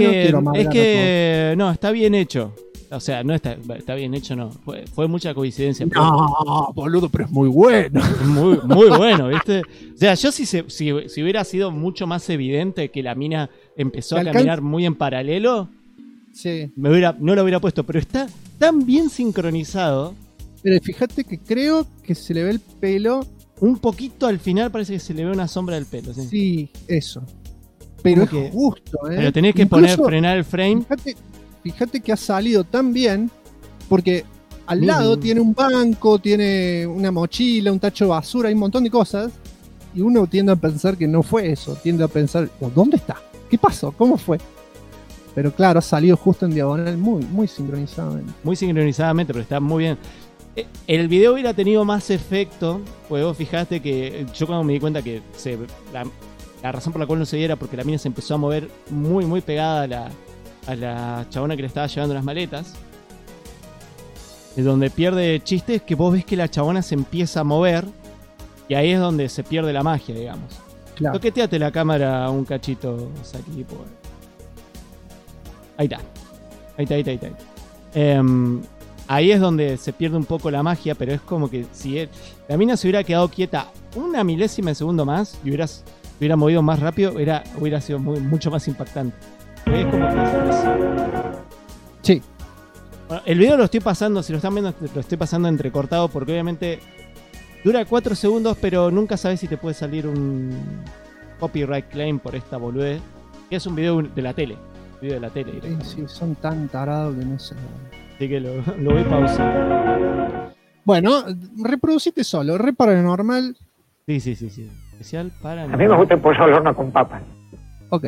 No, está bien hecho. O sea, no está bien hecho, no. Fue mucha coincidencia. No, boludo, pero es muy bueno. Muy, muy bueno, ¿viste? O sea, yo si hubiera sido mucho más evidente que la mina empezó a caminar muy en paralelo, sí, no lo hubiera puesto. Pero está tan bien sincronizado. Pero fíjate que creo que se le ve el pelo. Un poquito al final parece que se le ve una sombra del pelo. Sí, eso. Pero es justo, ¿eh? Pero tenés que frenar el frame. Fíjate que ha salido tan bien, porque al lado tiene un banco, tiene una mochila, un tacho de basura, hay un montón de cosas, y uno tiende a pensar que no fue eso, tiende a pensar, ¿dónde está? ¿Qué pasó? ¿Cómo fue? Pero claro, ha salido justo en diagonal, muy, muy sincronizadamente. Muy sincronizadamente, pero está muy bien. El video hubiera tenido más efecto, pues vos fijaste que yo cuando me di cuenta que la razón por la cual no se viera porque la mina se empezó a mover muy, muy pegada a la chabona que le estaba llevando las maletas. Es donde pierde chistes que vos ves que la chabona se empieza a mover y ahí es donde se pierde la magia, digamos. Claro. Toqueteate la cámara un cachito, Saki. Ahí está. Ahí es donde se pierde un poco la magia, pero es como que si la mina se hubiera quedado quieta una milésima de segundo más y hubiera movido más rápido, hubiera sido mucho más impactante. Es como que sí. Bueno, el video lo estoy pasando, si lo están viendo, lo estoy pasando entrecortado porque obviamente dura 4 segundos, pero nunca sabes si te puede salir un copyright claim por esta boludez. Que es un video de la tele. Sí, son tan tarados que no sé. Así que lo voy pausando. Bueno, reproducite solo, re paranormal. Sí. Especial paranormal. A mí me gusta el pollo al horno con papas. Ok.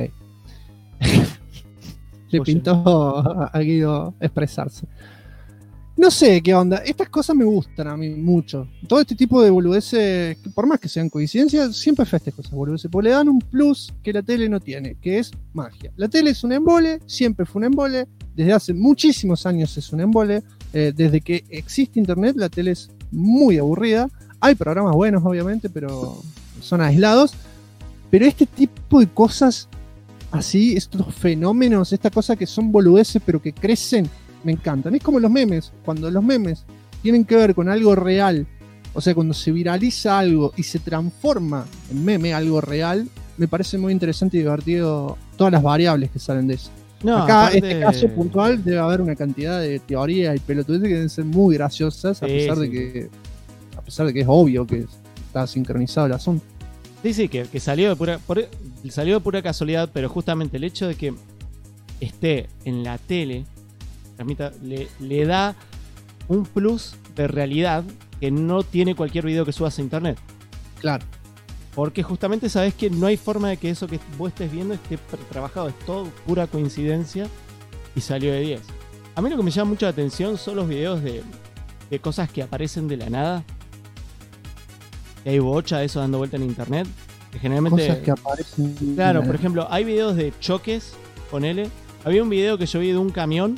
Le pintó a Guido expresarse. No sé qué onda. Estas cosas me gustan a mí mucho. Todo este tipo de boludeces, por más que sean coincidencias, siempre festejo esas boludeces, porque le dan un plus que la tele no tiene, que es magia. La tele es un embole, siempre fue un embole, desde hace muchísimos años es un embole. Desde que existe internet, la tele es muy aburrida. Hay programas buenos, obviamente, pero son aislados. Pero este tipo de cosas así, estos fenómenos, estas cosas que son boludeces pero que crecen, me encantan. Es como los memes, cuando los memes tienen que ver con algo real, o sea, cuando se viraliza algo y se transforma en meme algo real, me parece muy interesante y divertido todas las variables que salen de eso. No, Acá, aparte- este caso puntual, debe haber una cantidad de teorías y pelotudeces que deben ser muy graciosas, a Sí, pesar sí. de que es obvio que está sincronizado el asunto. Sí, que salió salió de pura casualidad, pero justamente el hecho de que esté en la tele le da un plus de realidad que no tiene cualquier video que subas a internet. Claro. Porque justamente sabes que no hay forma de que eso que vos estés viendo esté trabajado, es todo pura coincidencia y salió de 10. A mí lo que me llama mucho la atención son los videos de cosas que aparecen de la nada. Que hay bocha de eso dando vuelta en internet. Que generalmente. Cosas que aparecen. Claro, por ejemplo, hay videos de choques, ponele. Había un video que yo vi de un camión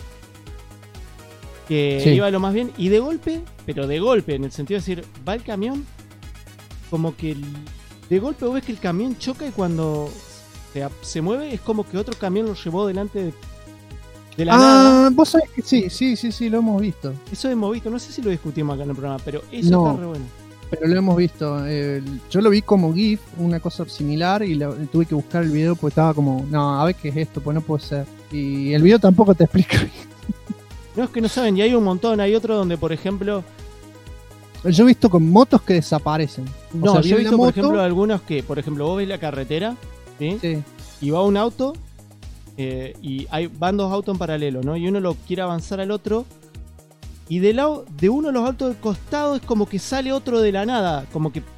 que Sí. iba lo más bien y de golpe, pero de golpe, en el sentido de decir, va el camión, como que de golpe vos ves que el camión choca y cuando se mueve es como que otro camión lo llevó delante de la nada. Vos sabés que sí, lo hemos visto. Eso hemos visto, no sé si lo discutimos acá en el programa, pero eso No. está re bueno. Pero lo hemos visto. Yo lo vi como GIF, una cosa similar, y tuve que buscar el video porque estaba como, no, a ver qué es esto, pues no puede ser. Y el video tampoco te explica. No, es que no saben, y hay un montón, hay otro donde, por ejemplo, Yo he visto con motos que desaparecen. no, O sea, yo he viene visto, la por moto, ejemplo, algunos que, por ejemplo, vos ves la carretera, ¿sí? Sí. Y va un auto y van dos autos en paralelo, ¿no? Y uno lo quiere avanzar al otro y del lado de uno de los autos del costado es como que sale otro de la nada, como que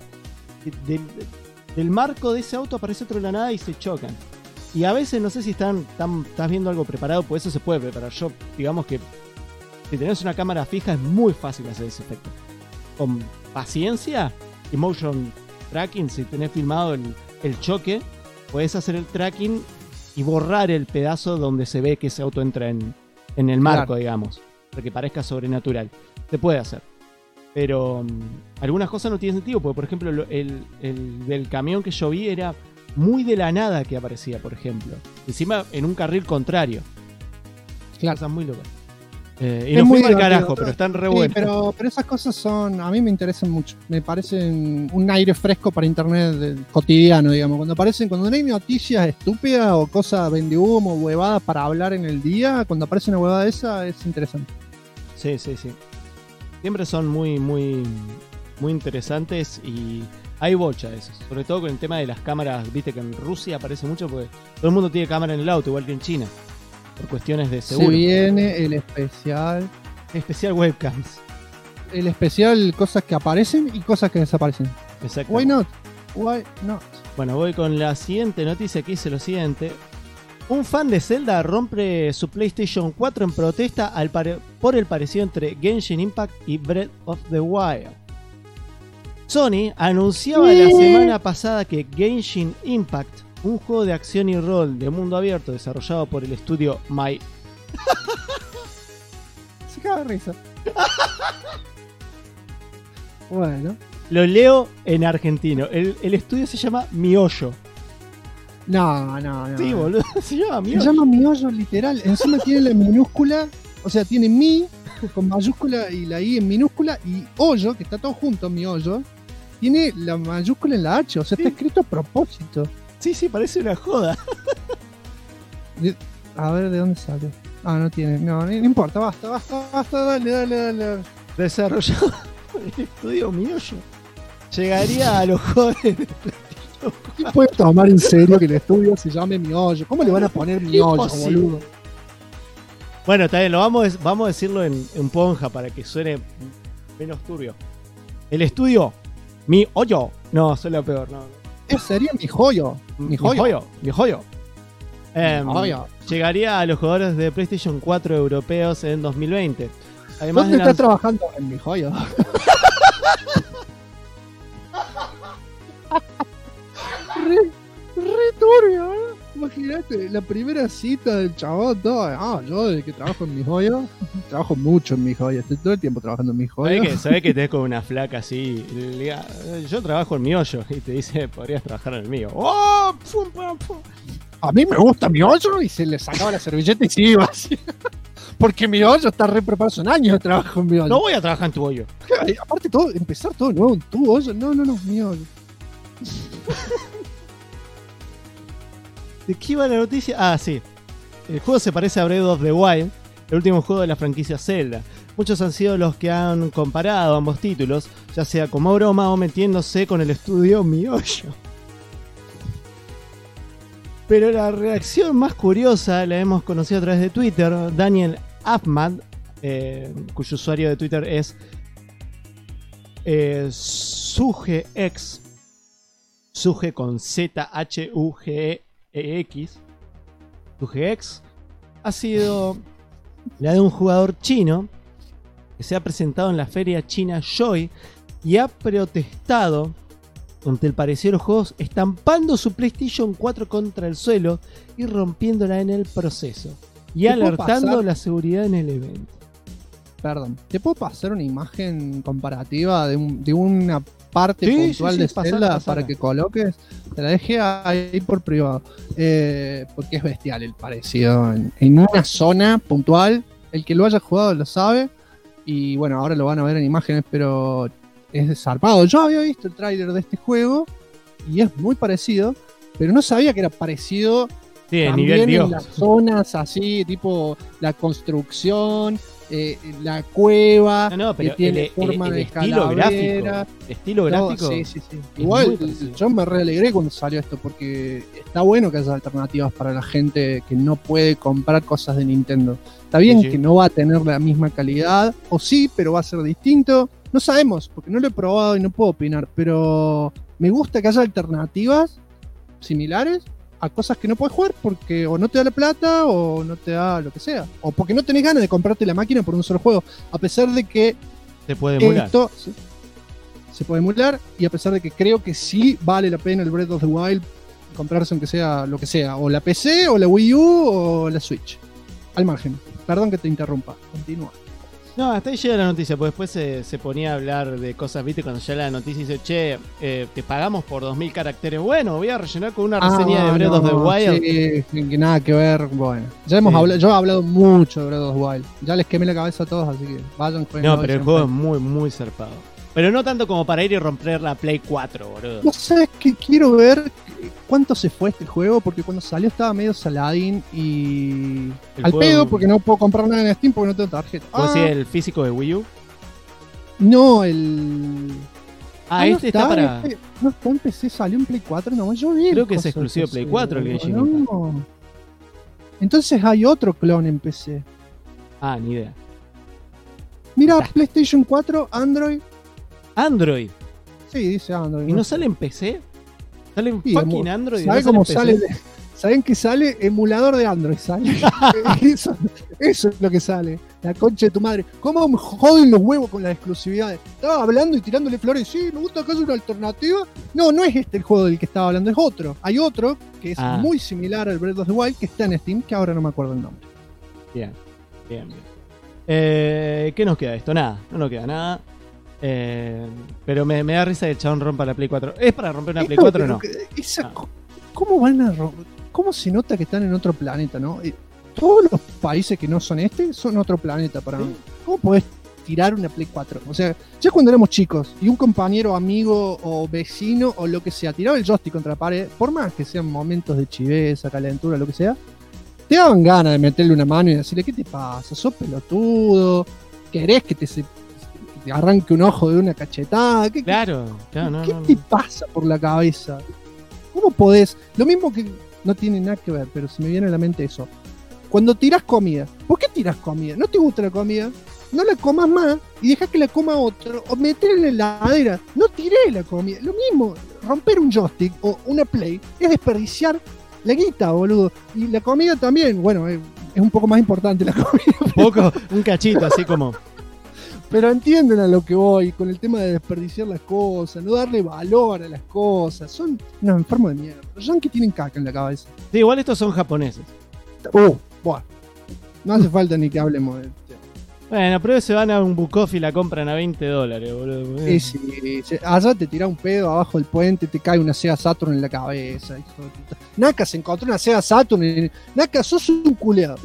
del marco de ese auto aparece otro de la nada y se chocan. Y a veces no sé si estás viendo algo preparado, pues eso se puede preparar. Yo, digamos que si tenés una cámara fija es muy fácil hacer ese efecto. Con paciencia y motion tracking, si tenés filmado el choque, podés hacer el tracking y borrar el pedazo donde se ve que ese auto entra en el marco, Claro. digamos, para que parezca sobrenatural. Se puede hacer. Pero algunas cosas no tienen sentido, porque por ejemplo el del camión que yo vi era muy de la nada que aparecía, por ejemplo. Encima en un carril contrario. Claro. Cosas muy locas. Y Es nos muy fuimos al divertido, carajo, ¿no? pero están re Sí, buenas. pero esas cosas a mí me interesan mucho. Me parecen un aire fresco para internet cotidiano, digamos. Cuando no hay noticias estúpidas o cosas vendehumo, huevadas para hablar en el día, cuando aparece una huevada de esa es interesante. Sí. Siempre son muy, muy, muy interesantes y hay bocha de esos. Sobre todo con el tema de las cámaras, viste que en Rusia aparece mucho porque todo el mundo tiene cámara en el auto, igual que en China. Por cuestiones de seguro. Se viene el especial. Especial webcams. El especial, cosas que aparecen y cosas que desaparecen. Exacto. Why not? Why not? Bueno, voy con la siguiente noticia que dice lo siguiente. Un fan de Zelda rompe su PlayStation 4 en protesta por el parecido entre Genshin Impact y Breath of the Wild. Sony anunciaba la semana pasada que Genshin Impact, un juego de acción y rol de mundo abierto desarrollado por el estudio Se caga de risa. Bueno. Lo leo en argentino. El estudio se llama Miollo. No. Sí, boludo. Se llama Se Miollo. llama miollo literal. Encima tiene la minúscula, o sea, tiene mi con mayúscula y la i en minúscula y hoyo, que está todo junto, miollo, tiene la mayúscula en la H, o sea, está escrito a propósito. Sí, parece una joda. A ver de dónde sale. No tiene, no importa, basta, dale. Desarrollado por el estudio Miollo. Llegaría a los jóvenes. ¿Quién puede tomar en serio que el estudio se llame miollo? ¿Cómo le van a poner miollo, Imposible. boludo? Bueno, está bien, vamos a decirlo en ponja para que suene menos turbio. El estudio Miollo. No, soy lo peor, no. Sería mi joyo. Mi joyo. Joyo. Llegaría a los jugadores de PlayStation 4 europeos en 2020. Además ¿Dónde de está trabajando en mi joyo? re turbio, ¿eh? Imagínate, la primera cita del chabón, todo. Yo desde que trabajo en mi joyo, trabajo mucho en mi joyo, estoy todo el tiempo trabajando en mi joyo. ¿Sabés que tenés como una flaca así? Y le diga, yo trabajo en mi hoyo. Y te dice, podrías trabajar en el mío. ¡Oh! Pum, pum, pum. A mí me gusta mi hoyo y se le sacaba la servilleta y se iba así. Porque mi hoyo está re preparado, son años de trabajo en mi hoyo. No voy a trabajar en tu hoyo. Aparte todo, empezar todo nuevo en tu hoyo. No, mi hoyo. ¿De qué iba la noticia? Ah, sí. El juego se parece a Breath of the Wild, el último juego de la franquicia Zelda. Muchos han sido los que han comparado ambos títulos, ya sea como broma o metiéndose con el estudio MiHoYo. Pero la reacción más curiosa la hemos conocido a través de Twitter. Daniel Ahmad, cuyo usuario de Twitter es SugeX, Suge con ZHUGEX, SugeX, ha sido la de un jugador chino que se ha presentado en la feria china Joy y ha protestado ante el parecido de los juegos, estampando su PlayStation 4 contra el suelo y rompiéndola en el proceso, y alertando la seguridad en el evento. Perdón, ¿te puedo pasar una imagen comparativa de una parte puntual de Zelda para que coloques? Te la dejé ahí por privado, porque es bestial el parecido en una zona puntual. El que lo haya jugado lo sabe, y bueno, ahora lo van a ver en imágenes, pero es zarpado. Yo había visto el tráiler de este juego y es muy parecido, pero no sabía que era parecido también en las zonas así, tipo la construcción, la cueva, que tiene forma de calavera. Estilo gráfico. Sí. Igual yo me re alegré cuando salió esto, porque está bueno que haya alternativas para la gente que no puede comprar cosas de Nintendo. Está bien que no va a tener la misma calidad, o sí, pero va a ser distinto. No sabemos, porque no lo he probado y no puedo opinar, pero me gusta que haya alternativas similares a cosas que no puedes jugar porque o no te da la plata o no te da lo que sea, o porque no tenés ganas de comprarte la máquina por un solo juego, a pesar de que se puede emular. Se puede emular, y a pesar de que creo que sí vale la pena el Breath of the Wild comprarse aunque sea lo que sea, o la PC o la Wii U o la Switch. Al margen, perdón que te interrumpa, continúa. No, hasta ahí llega la noticia, pues después se ponía a hablar de cosas, viste, cuando ya la noticia dice, che, te pagamos por 2000 caracteres. Bueno, voy a rellenar con una reseña de Breath of the Wild. Sí, que nada que ver, bueno. Ya hemos hablado, yo he hablado mucho de Breath of the Wild. Ya les quemé la cabeza a todos, así que vayan, jueguen. No, pero el juego es muy, muy zarpado. Pero no tanto como para ir y romper la Play 4, boludo. No sé, que quiero ver cuánto se fue este juego, porque cuando salió estaba medio saladín y al pedo, porque no puedo comprar nada en Steam porque no tengo tarjeta. ¿Vos decís el físico de Wii U? No, el... este está para... no está en PC, salió en Play 4, no, yo vi. Creo que es exclusivo de Play 4 el Genshin Impact. Entonces hay otro clon en PC. Ni idea. Mira, PlayStation 4, Android. ¿Android? Sí, dice Android. ¿Y no sale en PC? ¿Sale en fucking Android? ¿Saben cómo sale? ¿Saben que sale? Emulador de Android sale. eso es lo que sale. La concha de tu madre. ¿Cómo me joden los huevos con las exclusividades? Estaba hablando y tirándole flores. Sí, me gusta que haya una alternativa. No es este el juego del que estaba hablando, es otro. Hay otro que es muy similar al Breath of the Wild, que está en Steam, que ahora no me acuerdo el nombre. Bien. ¿Qué nos queda de esto? Nada, no nos queda nada. Pero me da risa que el chabón rompa la Play 4. ¿Es para romper una Play 4 o no? ¿Cómo van a romper? ¿Cómo se nota que están en otro planeta, no? Todos los países que no son son otro planeta para mí. ¿Cómo podés tirar una Play 4? O sea, ya cuando éramos chicos y un compañero, amigo o vecino o lo que sea tiraba el joystick contra la pared, por más que sean momentos de chiveza, calentura, lo que sea, te daban ganas de meterle una mano y decirle, ¿qué te pasa? ¿Sos pelotudo? ¿Querés que te arranque un ojo de una cachetada? ¿Qué te pasa por la cabeza? ¿Cómo podés? Lo mismo que no tiene nada que ver, pero se me viene a la mente eso. Cuando tirás comida, ¿por qué tirás comida? ¿No te gusta la comida? No la comas más y dejá que la coma otro, o meterla en la heladera. No tiré la comida. Lo mismo, romper un joystick o una Play es desperdiciar la guita, boludo. Y la comida también, bueno, es un poco más importante la comida. Un cachito, así como... Pero entienden a lo que voy con el tema de desperdiciar las cosas, no darle valor a las cosas. Son unos enfermos de mierda. Los yankees tienen caca en la cabeza. Sí, igual estos son japoneses. Bueno. No hace falta ni que hablemos de esto. Bueno, pero se van a un Bukoff y la compran a $20, boludo. Sí. Allá te tira un pedo abajo del puente, te cae una Sega Saturn en la cabeza. Naka se encontró una Sega Saturn. Naka, sos un culeado.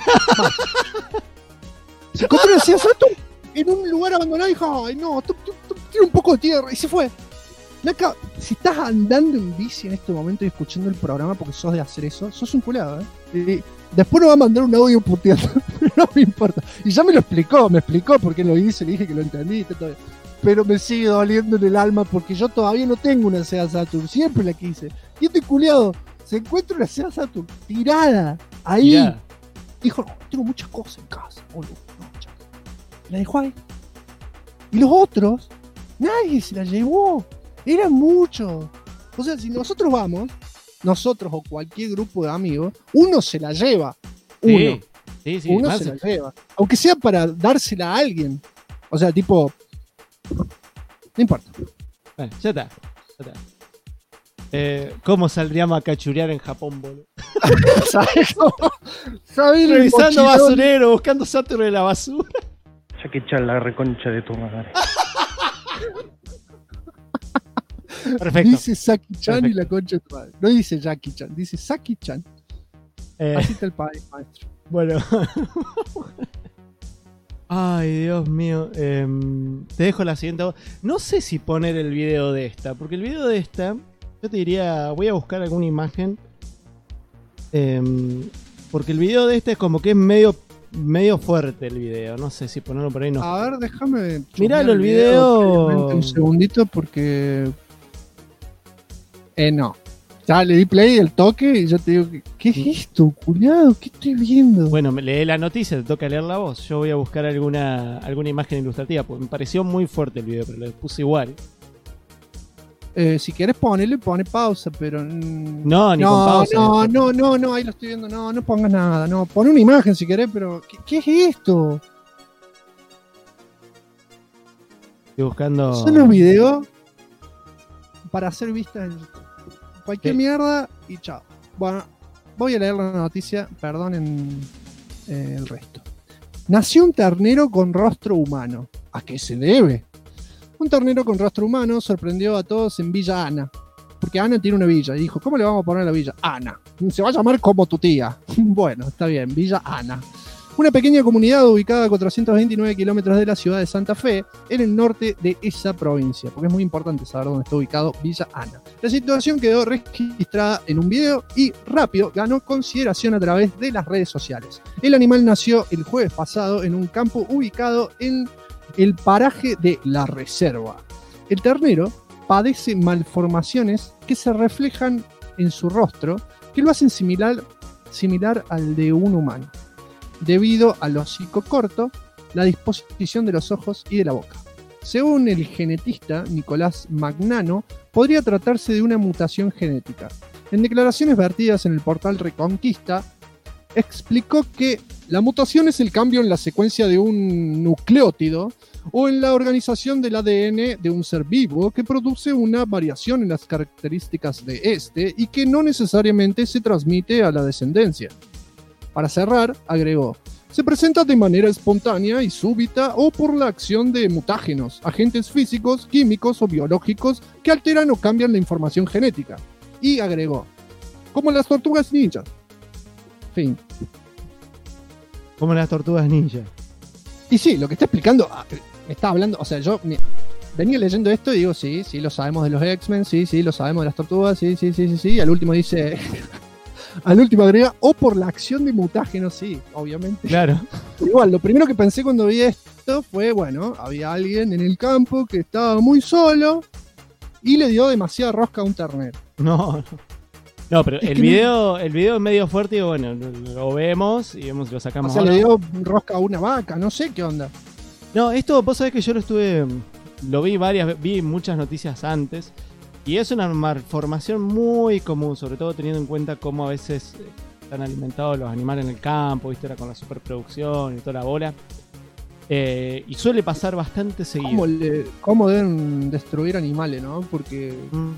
Se encontró una Sega Saturn en un lugar abandonado y dijo, ay no, tira un poco de tierra, y se fue. Si estás andando en bici en este momento y escuchando el programa porque sos de hacer eso, sos un culado, ¿eh? Y después nos va a mandar un audio puteando, pero no me importa. Y ya me explicó porque lo hice, le dije que lo entendí y todo. Pero me sigue doliendo en el alma porque yo todavía no tengo una Sega Saturn, siempre la quise. Y este culiado se encuentra una Sega Saturn tirada ahí. Tirada. Dijo, no, tengo muchas cosas en casa, boludo. No, la dejó ahí. Y los otros, nadie se la llevó. Eran muchos. O sea, si nosotros vamos, nosotros o cualquier grupo de amigos, uno se la lleva. Uno. Sí, Uno se la lleva. Aunque sea para dársela a alguien. O sea, tipo... No importa. Bueno, ya está. ¿Cómo saldríamos a cachurear en Japón, boludo? ¿Sabes cómo? ¿Sabes? Revisando basurero, buscando Saturn en la basura. Jackie Chan, la reconcha de tu madre. Perfecto. Dice Saki Chan y la concha de tu madre. No dice Jackie Chan, dice Saki Chan. Así está el país, maestro. Bueno. Ay, Dios mío. Te dejo la siguiente. No sé si poner el video de esta, porque el video de esta, yo te diría, voy a buscar alguna imagen. Porque el video de esta es como que es medio fuerte el video. No sé si ponerlo por ahí. No. A ver, déjame. Míralo el video. Un segundito porque. No. Ya le di play el toque y yo te digo, ¿qué es esto, culiado? ¿Qué estoy viendo? Bueno, lee la noticia, te toca leer la voz. Yo voy a buscar alguna imagen ilustrativa, porque me pareció muy fuerte el video, pero lo puse igual. Si quieres pone pausa, pero... No, ni con pausa. No, ahí lo estoy viendo. No pongas nada. No, pon una imagen si querés, pero... ¿Qué es esto? Estoy buscando... Son los videos para hacer vistas en YouTube. Cualquier mierda y chao. Bueno, voy a leer la noticia, perdonen el resto. Nació un ternero con rostro humano. ¿A qué se debe? Un ternero con rostro humano sorprendió a todos en Villa Ana. Porque Ana tiene una villa. Y dijo, ¿cómo le vamos a poner a la villa? Ana. Se va a llamar como tu tía. Bueno, está bien, Villa Ana. Una pequeña comunidad ubicada a 429 kilómetros de la ciudad de Santa Fe, en el norte de esa provincia, porque es muy importante saber dónde está ubicado Villa Ana. La situación quedó registrada en un video y rápido ganó consideración a través de las redes sociales. El animal nació el jueves pasado en un campo ubicado en el paraje de La Reserva. El ternero padece malformaciones que se reflejan en su rostro, que lo hacen similar al de un humano, debido al hocico corto, la disposición de los ojos y de la boca. Según el genetista Nicolás Magnano, podría tratarse de una mutación genética. En declaraciones vertidas en el portal Reconquista, explicó que la mutación es el cambio en la secuencia de un nucleótido o en la organización del ADN de un ser vivo que produce una variación en las características de este y que no necesariamente se transmite a la descendencia. Para cerrar, agregó, se presenta de manera espontánea y súbita o por la acción de mutágenos, agentes físicos, químicos o biológicos que alteran o cambian la información genética. Y agregó, como las tortugas ninja. Fin. Como las tortugas ninja. Y sí, lo que está explicando, me está hablando, o sea, yo venía leyendo esto y digo, sí, lo sabemos de los X-Men, sí, lo sabemos de las tortugas, sí, y al último dice... Al último agrega, o por la acción de mutágenos, sí, obviamente. Claro. Pero igual, lo primero que pensé cuando vi esto fue, bueno, había alguien en el campo que estaba muy solo y le dio demasiada rosca a un ternero. No, pero el video es medio fuerte y bueno, lo vemos y lo sacamos. O sea, le dio rosca a una vaca, no sé qué onda. No, esto vos sabés que yo lo vi muchas noticias antes. Y es una malformación muy común, sobre todo teniendo en cuenta cómo a veces están alimentados los animales en el campo, ¿viste? Ahora con la superproducción y toda la bola. Y suele pasar bastante seguido. ¿Cómo deben destruir animales, no? Porque...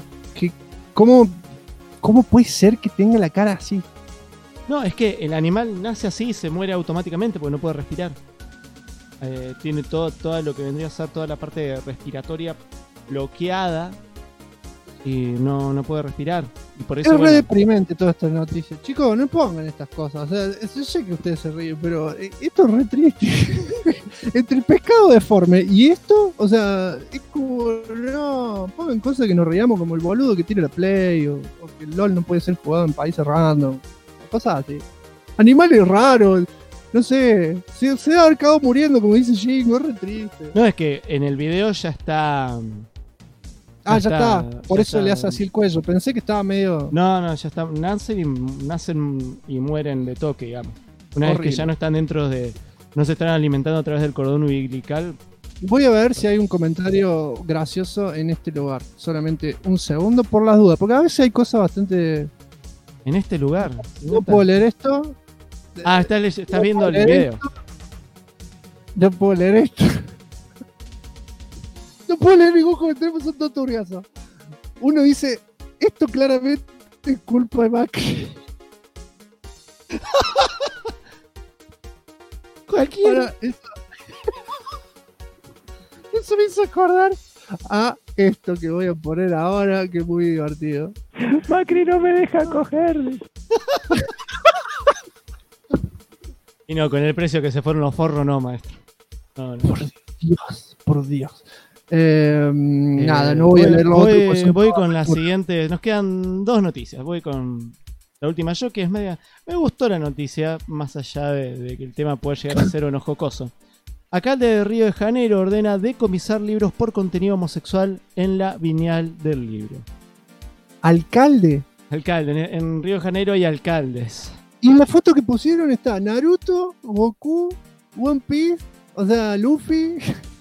¿Cómo puede ser que tenga la cara así? No, es que el animal nace así y se muere automáticamente porque no puede respirar. Tiene todo lo que vendría a ser toda la parte respiratoria bloqueada. Y no puede respirar. Y por eso, Es re bueno, deprimente toda esta noticia. Chicos, no pongan estas cosas. O sea, yo sé que ustedes se ríen, pero esto es re triste. Entre el pescado deforme y esto, o sea, es como, no, pongan cosas que nos reíamos, como el boludo que tira la Play, o que el LOL no puede ser jugado en países random, cosas así. Animales raros, no sé, se debe haber acabado muriendo, como dice Jingo, es re triste. no, es que en el video ya está. Ya está. Por ya eso está. le hace así el cuello. Pensé que estaba medio... No, ya está. Nacen y mueren de toque, digamos. Una vez Horrible. que ya no están dentro de. No se están alimentando a través del cordón umbilical. Voy a ver si hay un comentario gracioso en este lugar. Solamente un segundo por las dudas. Porque a veces hay cosas bastante... En este lugar. No puedo leer esto. Ah, estás No viendo puedo el leer video. esto. No puedo leer esto. No puedo leer ningún comentario, son todos turbiazos. Uno dice, esto claramente es culpa de Macri. Cualquiera. Ahora, eso me hizo acordar a esto que voy a poner ahora, que es muy divertido. Macri no me deja coger. Y no, con el precio que se fueron los forros, no, maestro. No. Por Dios. Nada, no voy a leer los otros. Voy con la siguiente. Nos quedan 2 noticias. Voy con la última yo, que es media. Me gustó la noticia, más allá de que el tema pueda llegar a ser o no jocoso. Alcalde de Río de Janeiro ordena decomisar libros por contenido homosexual en la Bienal del Libro. ¿Alcalde? Alcalde, en Río de Janeiro hay alcaldes. Y en la foto que pusieron está Naruto, Goku, One Piece, o sea, Luffy,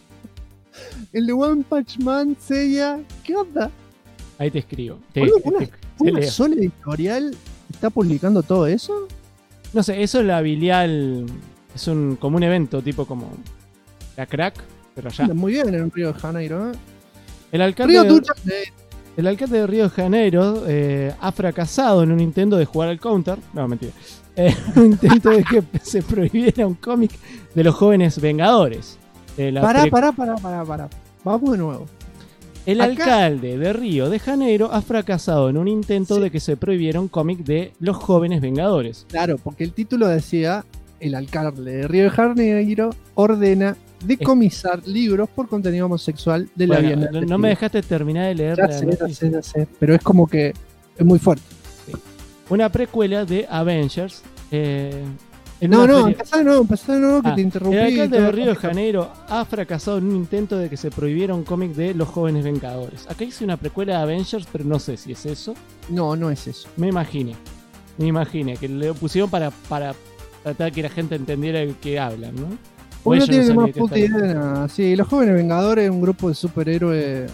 el de One Punch Man, Seiya. ¿Qué onda? Ahí te escribo. Boludo, te ¿Una leo. sola editorial está publicando todo eso? No sé, eso es la Bilial. Es como un evento, tipo como la Crack, pero allá. Anda muy bien en Río de Janeiro, ¿eh? El alcalde, Río de, de Janeiro. el alcalde de Río de Janeiro ha fracasado en un intento de jugar al counter. No, mentira. Un intento de que se prohibiera un cómic de los jóvenes Vengadores. Pará. Vamos de nuevo. El Acá- alcalde de Río de Janeiro ha fracasado en un intento de que se prohibiera un cómic de los jóvenes Vengadores. Claro, porque el título decía: el alcalde de Río de Janeiro ordena decomisar libros por contenido homosexual de la Bueno, Bienal del no Libro. me dejaste terminar de leer Ya la sé, noticia. ya sé. Pero es como que es muy fuerte. Una precuela de Avengers. En No, una no, feria- empezá de nuevo que Ah, te interrumpí. El alcalde y todo. de Río de Janeiro ha fracasado en un intento de que se prohibiera un cómic de los jóvenes Vengadores. Acá hice una precuela de Avengers, pero no sé si es eso. No, no es eso. Me imaginé que le pusieron para tratar que la gente entendiera de qué hablan, ¿no? O Uno ellos tiene sabían más qué puta estaban- idea de nada. Sí, los jóvenes Vengadores, un grupo de superhéroes.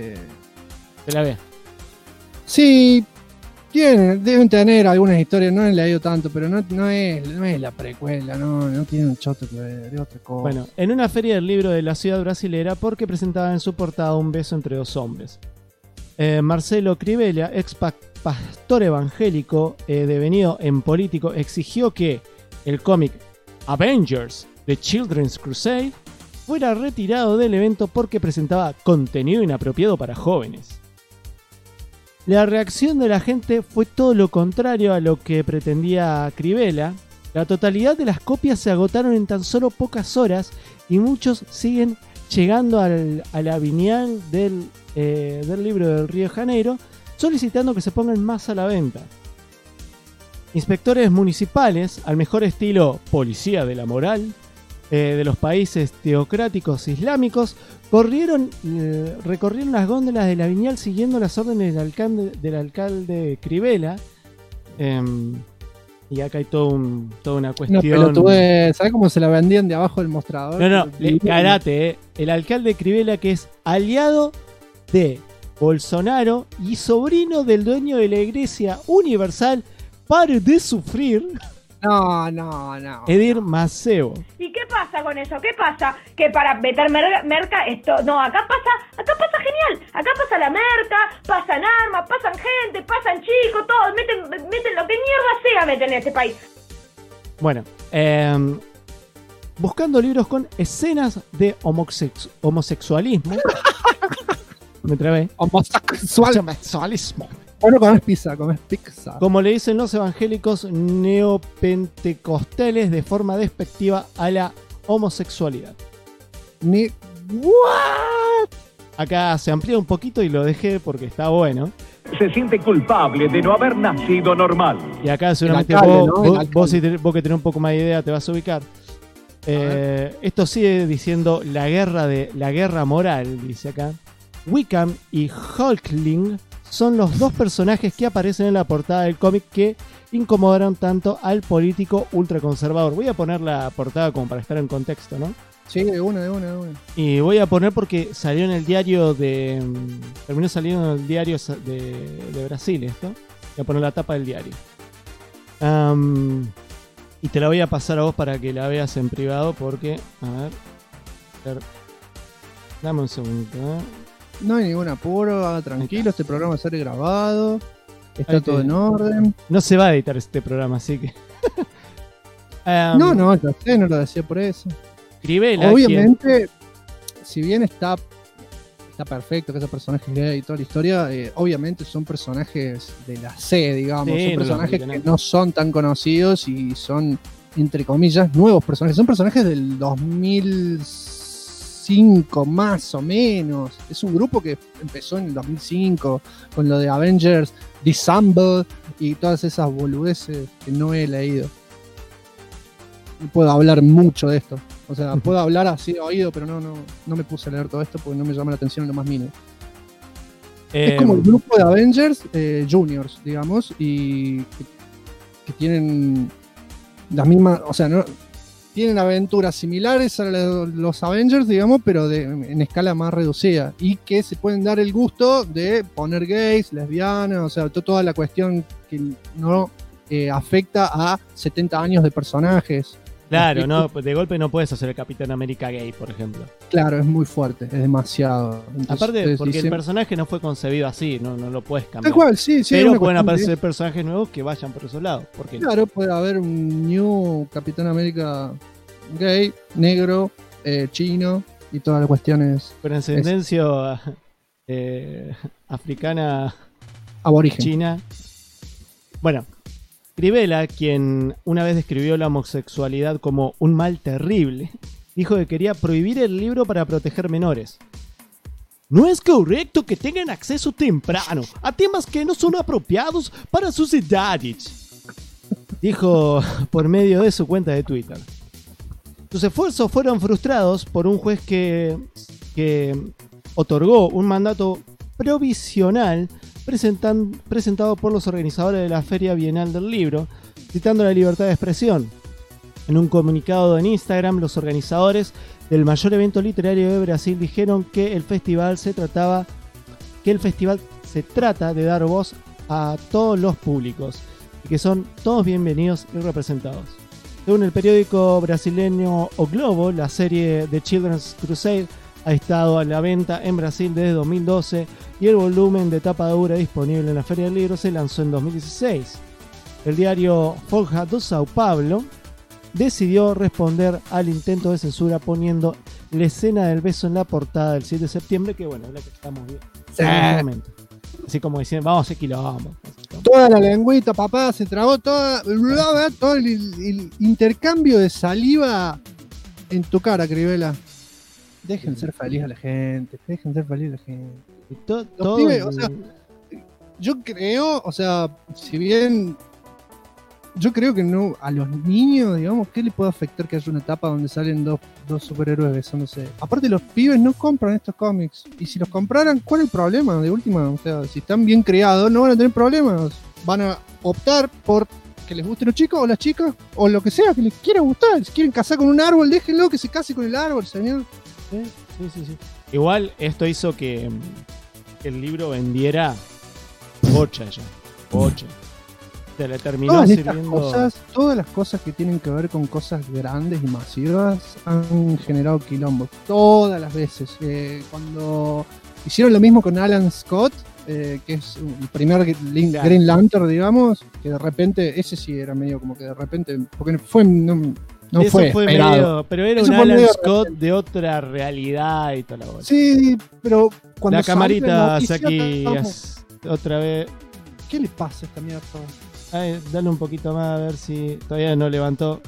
Te la ve. Sí, deben tener algunas historias. No he leído tanto, pero no es la precuela. No tiene un choto que ver, es otra cosa. Bueno, en una feria del libro de la ciudad brasilera, porque presentaba en su portada un beso entre 2 hombres. Marcelo Crivella, ex pastor evangélico devenido en político, exigió que el cómic Avengers The Children's Crusade fuera retirado del evento porque presentaba contenido inapropiado para jóvenes. La reacción de la gente fue todo lo contrario a lo que pretendía Crivella. La totalidad de las copias se agotaron en tan solo pocas horas y muchos siguen llegando a la Bienal del libro del Río de Janeiro solicitando que se pongan más a la venta. Inspectores municipales, al mejor estilo policía de la moral, de los países teocráticos islámicos, recorrieron las góndolas de la Bienal siguiendo las órdenes del alcalde Crivella. Y acá hay toda una No, cuestión. pero tuve, ¿sabes cómo se la vendían de abajo del mostrador? No, garate, el alcalde Crivella, que es aliado de Bolsonaro y sobrino del dueño de la Iglesia Universal, pare de sufrir, No. Edir Maceo. ¿Y qué pasa con eso? ¿Qué pasa? Que para meter merca esto... No, acá pasa genial. Acá pasa la merca, pasan armas, pasan gente, pasan chicos, todos. Meten lo que mierda sea, meten en este país. Bueno, buscando libros con escenas de homosexualismo. Me trabé. Homosexual. Homosexualismo. O no comes pizza, comes pizza. Como le dicen los evangélicos neopentecostales de forma despectiva a la homosexualidad. ¿What? Acá se amplía un poquito y lo dejé porque está bueno. Se siente culpable de no haber nacido normal. Y acá seguramente alcalde, vos que tenés un poco más de idea te vas a ubicar. Esto sigue diciendo la guerra moral, dice acá. Wickham y Hulkling son los dos personajes que aparecen en la portada del cómic que incomodaron tanto al político ultraconservador. Voy a poner la portada como para estar en contexto, ¿no? Sí, de una. Y voy a poner porque salió en el diario terminó saliendo en el diario de Brasil esto. Voy a poner la tapa del diario. Y te la voy a pasar a vos para que la veas en privado porque... A ver. Dame un segundo. No hay ningún apuro, tranquilo, este programa sale grabado. Está Ahí todo en orden. No se va a editar este programa, así que... No, ya sé, no lo decía por eso. Crivella, obviamente, si bien está perfecto que esos personajes gay y toda la historia, obviamente son personajes de la C, digamos. Sí, son personajes que no son tan conocidos y son, entre comillas, nuevos personajes. Son personajes del 2005 más o menos. Es un grupo que empezó en el 2005 con lo de Avengers, Disassemble y todas esas boludeces que no he leído. No puedo hablar mucho de esto. O sea, puedo hablar así de oído, pero no me puse a leer todo esto porque no me llama la atención en lo más mínimo. Es como el grupo de Avengers Juniors, digamos, y que tienen las mismas, o sea, no tienen aventuras similares a los Avengers, digamos, pero en escala más reducida. Y que se pueden dar el gusto de poner gays, lesbianas, o sea, toda la cuestión que no afecta a 70 años de personajes. Claro, no, de golpe no puedes hacer el Capitán América gay, por ejemplo. Claro, es muy fuerte, es demasiado. Entonces, aparte, porque el personaje no fue concebido así, no lo puedes cambiar. Tal cual, sí. Pero pueden aparecer personajes nuevos que vayan por esos lados. Claro, puede haber un New Capitán América gay, negro, chino y todas las cuestiones. Con ascendencia africana, aborigen. China. Bueno. Crivella, quien una vez describió la homosexualidad como un mal terrible, dijo que quería prohibir el libro para proteger menores. No es correcto que tengan acceso temprano a temas que no son apropiados para sus edades, dijo por medio de su cuenta de Twitter. Sus esfuerzos fueron frustrados por un juez que otorgó un mandato provisional presentado por los organizadores de la Feria Bienal del Libro, citando la libertad de expresión. En un comunicado en Instagram, los organizadores del mayor evento literario de Brasil dijeron que el festival se trata de dar voz a todos los públicos y que son todos bienvenidos y representados. Según el periódico brasileño O Globo, la serie The Children's Crusade ha estado a la venta en Brasil desde 2012 y el volumen de tapa dura disponible en la Feria del Libro se lanzó en 2016. El diario Folha do São Paulo decidió responder al intento de censura poniendo la escena del beso en la portada del 7 de septiembre, que bueno, es la que estamos viendo. Así como diciendo, vamos a hacer quilombo. Toda la lengüita, papá, se trabó todo el intercambio de saliva en tu cara, Crivella. Dejen ser feliz a la gente. Los pibes, o sea, yo creo, o sea, si bien yo creo que no, a los niños, digamos, ¿qué le puede afectar que haya una etapa donde salen dos superhéroes besándose? Aparte, los pibes no compran estos cómics. Y si los compraran, ¿cuál es el problema? De última, o sea, si están bien creados, no van a tener problemas. Van a optar por que les gusten los chicos o las chicas, o lo que sea, que les quiera gustar. Si quieren casar con un árbol, déjenlo que se case con el árbol, señor. Sí. Igual esto hizo que el libro vendiera bocha. Se le terminó sirviendo. Todas las cosas que tienen que ver con cosas grandes y masivas han generado quilombo. Todas las veces. Cuando hicieron lo mismo con Alan Scott, que es el primer Green Lantern, digamos, que de repente, ese sí era medio como que de repente, porque fue... No eso fue medio, pero era eso un Alan Scott de otra realidad y toda la bola. Sí, pero cuando la camarita hace aquí otra vez. ¿Qué le pasa a esta mierda? Ay, dale un poquito más a ver si todavía no levantó.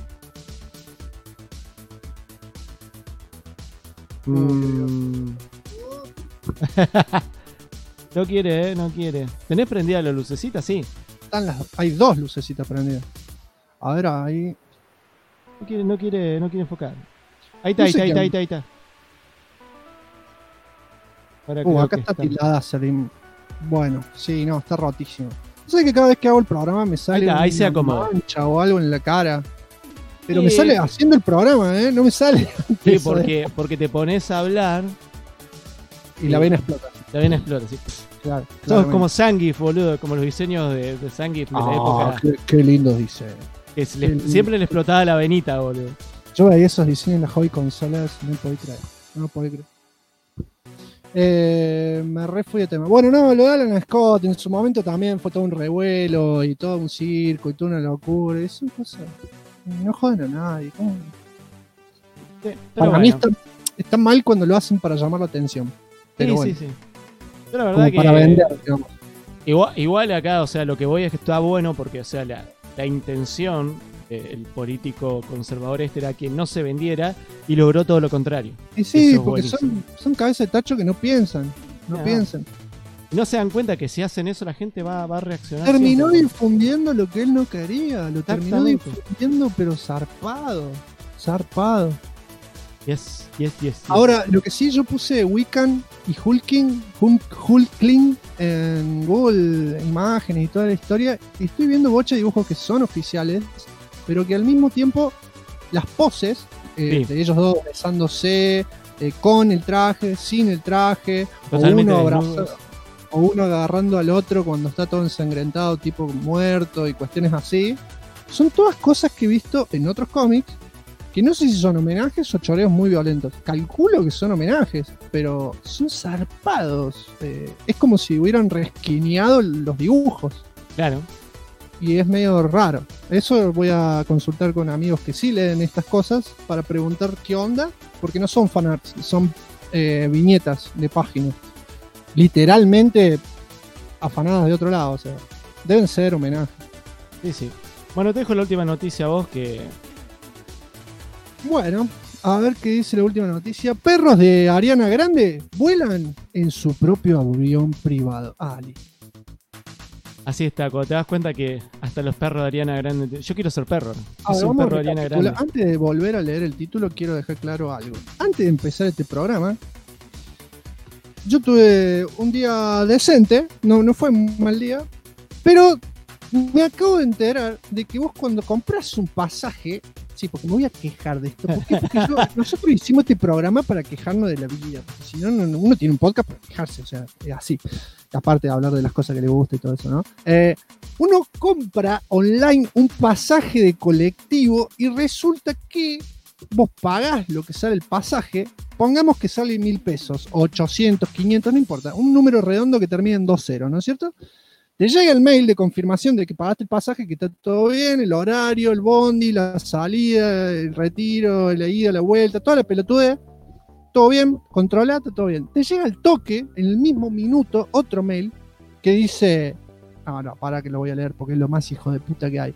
No quiere, no quiere. ¿Tenés prendida la lucecita? Sí. Hay 2 lucecitas prendidas. A ver, ahí. No quiere enfocar. Ahí está. Ahora acá está tilada, Salim. Bueno, sí, no, está rotísimo. Sé que cada vez que hago el programa me sale ahí se acomoda. Mancha o algo en la cara. Pero me sale haciendo el programa, no me sale. Sí, porque te pones a hablar y la vena explota. La vena explota, sí. Claro, sos como Zangief, boludo, como los diseños de Zangief de la época. Qué lindo diseño. Siempre le explotaba la venita, boludo. Yo veía esos diseños en las hobby consolas, no lo podía creer. Me re fui de tema. Bueno, no, lo de Alan Scott en su momento también fue todo un revuelo y todo un circo y toda una locura. Es una cosa. No joden a nadie. ¿Cómo? Para mí está mal cuando lo hacen para llamar la atención. Pero bueno, sí. Pero la verdad como para vender, digamos. Igual acá, o sea, lo que voy es que está bueno porque, o sea, la intención del político conservador era que no se vendiera y logró todo lo contrario. Y sí, porque son cabezas de tacho que no piensan. No piensan. No se dan cuenta que si hacen eso la gente va a reaccionar. Terminó difundiendo lo que él no quería. Lo terminó difundiendo, pero zarpado. Yes. Ahora, lo que sí, yo puse Wiccan y Hulkling en Google Imágenes y toda la historia. Y estoy viendo bocha de dibujos que son oficiales, pero que al mismo tiempo las poses de ellos dos besándose, con el traje, sin el traje, o uno agarrando al otro cuando está todo ensangrentado, tipo muerto y cuestiones así. Son todas cosas que he visto en otros cómics, que no sé si son homenajes o choreos muy violentos. Calculo que son homenajes, pero son zarpados. Es como si hubieran resquineado los dibujos. Claro. Y es medio raro. Eso voy a consultar con amigos que sí leen estas cosas para preguntar qué onda, porque no son fanarts, son viñetas de páginas. Literalmente afanadas de otro lado, o sea, deben ser homenajes. Sí. Bueno, te dejo la última noticia a vos que... Bueno, a ver qué dice la última noticia. Perros de Ariana Grande vuelan en su propio avión privado. Así está, cuando te das cuenta que hasta los perros de Ariana Grande... Yo quiero ser perro. Soy un perro de Ariana Grande. Antes de volver a leer el título, quiero dejar claro algo. Antes de empezar este programa, yo tuve un día decente, no fue un mal día, pero me acabo de enterar de que vos cuando compras un pasaje, sí, porque me voy a quejar de esto, porque nosotros hicimos este programa para quejarnos de la vida, porque si no, uno tiene un podcast para quejarse, o sea, es así, aparte de hablar de las cosas que le gusta y todo eso, ¿no? Uno compra online un pasaje de colectivo y resulta que vos pagás lo que sale el pasaje, pongamos que sale 1.000 pesos, 800, 500, no importa, un número redondo que termine en 20, ¿no es cierto? Te llega el mail de confirmación de que pagaste el pasaje, que está todo bien, el horario, el bondi, la salida, el retiro, la ida, la vuelta, toda la pelotudez, todo bien, controlate, todo bien. Te llega al toque, en el mismo minuto, otro mail que dice, no, para que lo voy a leer porque es lo más hijo de puta que hay.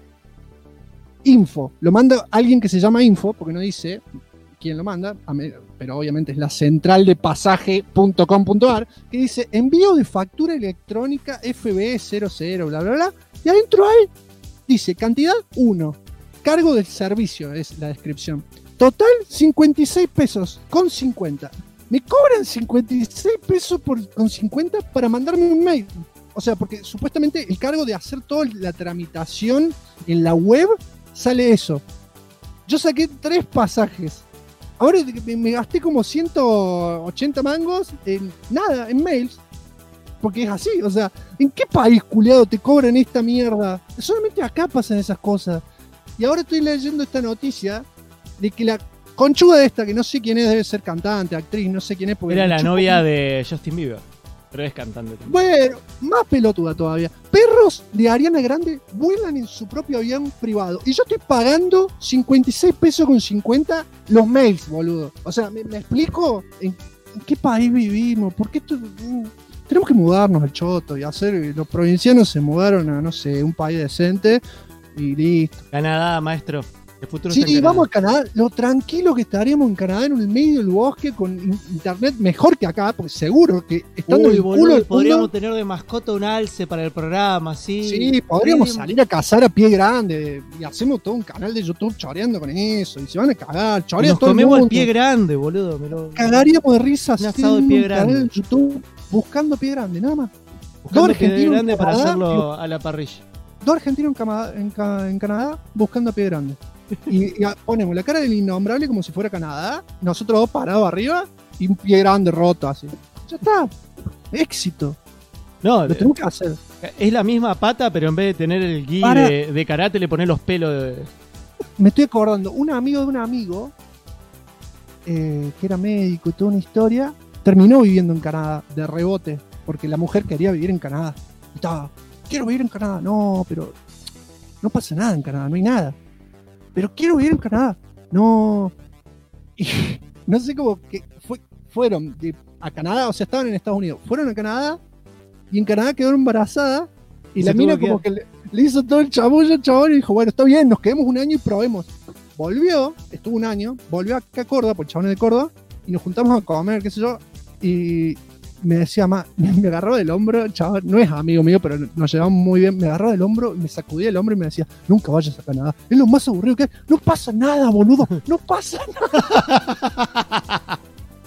Info, lo manda alguien que se llama Info, porque no dice quién lo manda, pero obviamente es la central de pasaje.com.ar, que dice envío de factura electrónica FB00, bla, bla, bla, y adentro hay, dice cantidad 1, cargo del servicio, es la descripción, total 56 pesos con 50. Me cobran 56 pesos con 50 para mandarme un mail. O sea, porque supuestamente el cargo de hacer toda la tramitación en la web sale eso. Yo saqué 3 pasajes. Ahora me gasté como 180 mangos en nada, en mails. Porque es así, o sea, ¿en qué país, culiado, te cobran esta mierda? Solamente acá pasan esas cosas. Y ahora estoy leyendo esta noticia de que la conchuda esta, que no sé quién es, debe ser cantante, actriz, no sé quién es. Porque era la novia de Justin Bieber, pero es cantante también. Bueno, más pelotuda todavía. Perros de Ariana Grande vuelan en su propio avión privado. Y yo estoy pagando 56 pesos con 50 los mails, boludo. O sea, ¿me explico? ¿En qué país vivimos? ¿Por qué esto? tenemos que mudarnos al choto y hacer. Los provincianos se mudaron a, no sé, un país decente y listo. Canadá, maestro. El futuro está en Sí, Canadá. vamos a Canadá. Lo tranquilo que estaríamos en Canadá, en el medio del bosque, con internet mejor que acá, porque seguro que estando en Uy, el culo boludo, del podríamos mundo, tener de mascota un alce para el programa, sí. sí, podríamos salir a cazar a pie grande y hacemos todo un canal de YouTube choreando con eso. Y se van a cagar, Y chorean nos todo el comemos mundo. el pie grande, boludo. Cagaríamos de risa Un asado de haciendo pie un canal grande. de YouTube buscando pie grande, nada más. Buscando Dos pie argentinos grande en para Canadá, hacerlo a la parrilla. Dos argentinos en Canadá buscando a pie grande. Y ponemos la cara del innombrable como si fuera Canadá, nosotros dos parados arriba y un pie grande roto así. Ya está. Éxito. No, Lo tenemos que hacer. es la misma pata, pero en vez de tener el gui Para. de karate, le pones los pelos de... Me estoy acordando, un amigo de un amigo, que era médico y toda una historia, terminó viviendo en Canadá de rebote, porque la mujer quería vivir en Canadá. Y estaba, quiero vivir en Canadá. No, pero no pasa nada en Canadá, no hay nada. Pero quiero vivir en Canadá. No. Y no sé cómo que fueron a Canadá, o sea, estaban en Estados Unidos. Fueron a Canadá y en Canadá quedó embarazada y Y la se mina tuvo que como que le hizo todo el chamullo al chabón y dijo, bueno, está bien, nos quedemos un año y probemos. Volvió, estuvo un año, volvió acá a Córdoba, porque el chabón es de Córdoba, y nos juntamos a comer, qué sé yo, y me decía, me agarró del hombro, el chabón, no es amigo mío, pero nos llevamos muy bien, me agarró del hombro, me sacudía el hombro y me decía, nunca vayas a Canadá, es lo más aburrido que hay, no pasa nada, boludo, no pasa nada.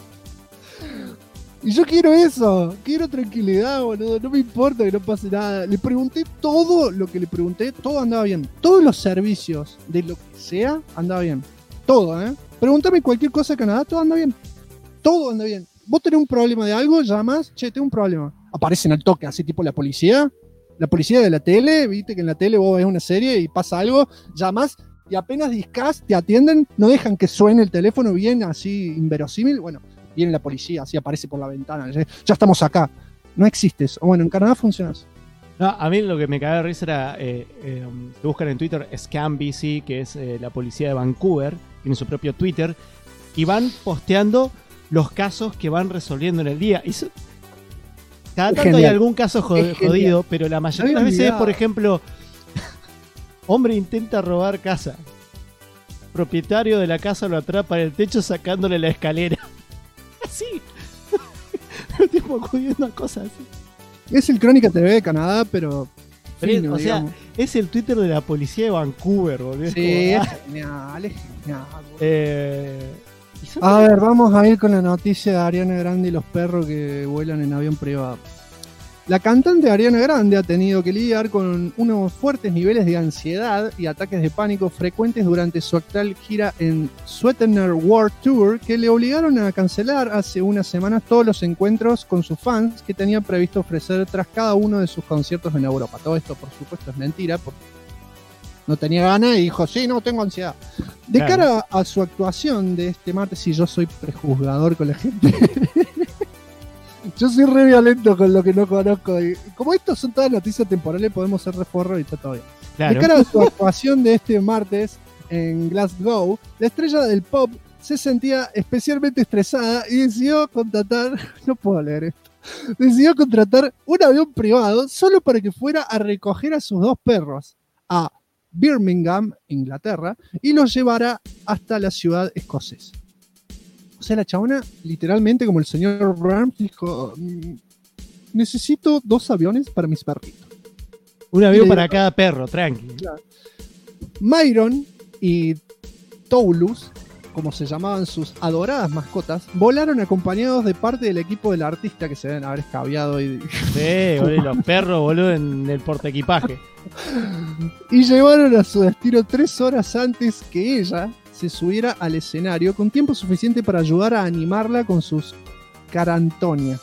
Y yo quiero eso, quiero tranquilidad, boludo, no me importa que no pase nada. Le pregunté todo lo que le pregunté, todo andaba bien. Todos los servicios de lo que sea andaba bien. Todo, Pregúntame cualquier cosa de Canadá, todo anda bien. Todo anda bien. Vos tenés un problema de algo, llamas, che, tengo un problema. Aparecen al toque, así tipo la policía de la tele, viste que en la tele vos ves una serie y pasa algo, llamas y apenas discás, te atienden, no dejan que suene el teléfono bien así inverosímil, bueno. Viene la policía, así aparece por la ventana. Ya estamos acá. No existe eso. Bueno, en Canadá funciona eso. No, a mí lo que me cagaba de risa era, que buscan en Twitter ScamBC, que es la policía de Vancouver, tiene su propio Twitter, y van posteando los casos que van resolviendo en el día. Y cada tanto genial. hay algún caso jodido, pero la mayoría de las veces es, por ejemplo, hombre intenta robar casa. Propietario de la casa lo atrapa en el techo sacándole la escalera. Así. El tipo acudiendo a cosas así. Es el Crónica TV de Canadá, pero fino, o sea, digamos. es el Twitter de la policía de Vancouver, boludo. Es Sí, como, es genial, es genial. y son A ver, vamos a ir con la noticia de Ariana Grande y los perros que vuelan en avión privado. La cantante Ariana Grande ha tenido que lidiar con unos fuertes niveles de ansiedad y ataques de pánico frecuentes durante su actual gira en Sweetener World Tour, que le obligaron a cancelar hace unas semanas todos los encuentros con sus fans que tenía previsto ofrecer tras cada uno de sus conciertos en Europa. Todo esto, por supuesto, es mentira, porque no tenía ganas y dijo, sí, no, tengo ansiedad. De cara a su actuación de este martes, sí, yo soy prejuzgador con la gente. Yo soy re violento con lo que no conozco. Y como estos son todas noticias temporales, podemos ser reforro y está todo bien. Claro. De cara a su actuación de este martes en Glasgow, la estrella del pop se sentía especialmente estresada y decidió contratar, no puedo leer esto, decidió contratar un avión privado solo para que fuera a recoger a sus dos perros a Birmingham, Inglaterra, y los llevara hasta la ciudad escocesa. O sea, la chabona, literalmente, como el señor Burns, dijo, necesito 2 aviones para mis perritos. Un avión para cada perro, tranqui. Claro. Myron y Toulus, como se llamaban sus adoradas mascotas, volaron acompañados de parte del equipo del artista que se deben haber escabiado y boludo, los perros, boludo, en el portaequipaje. Y llevaron a su destino 3 horas antes que ella se subiera al escenario, con tiempo suficiente para ayudar a animarla con sus carantonias.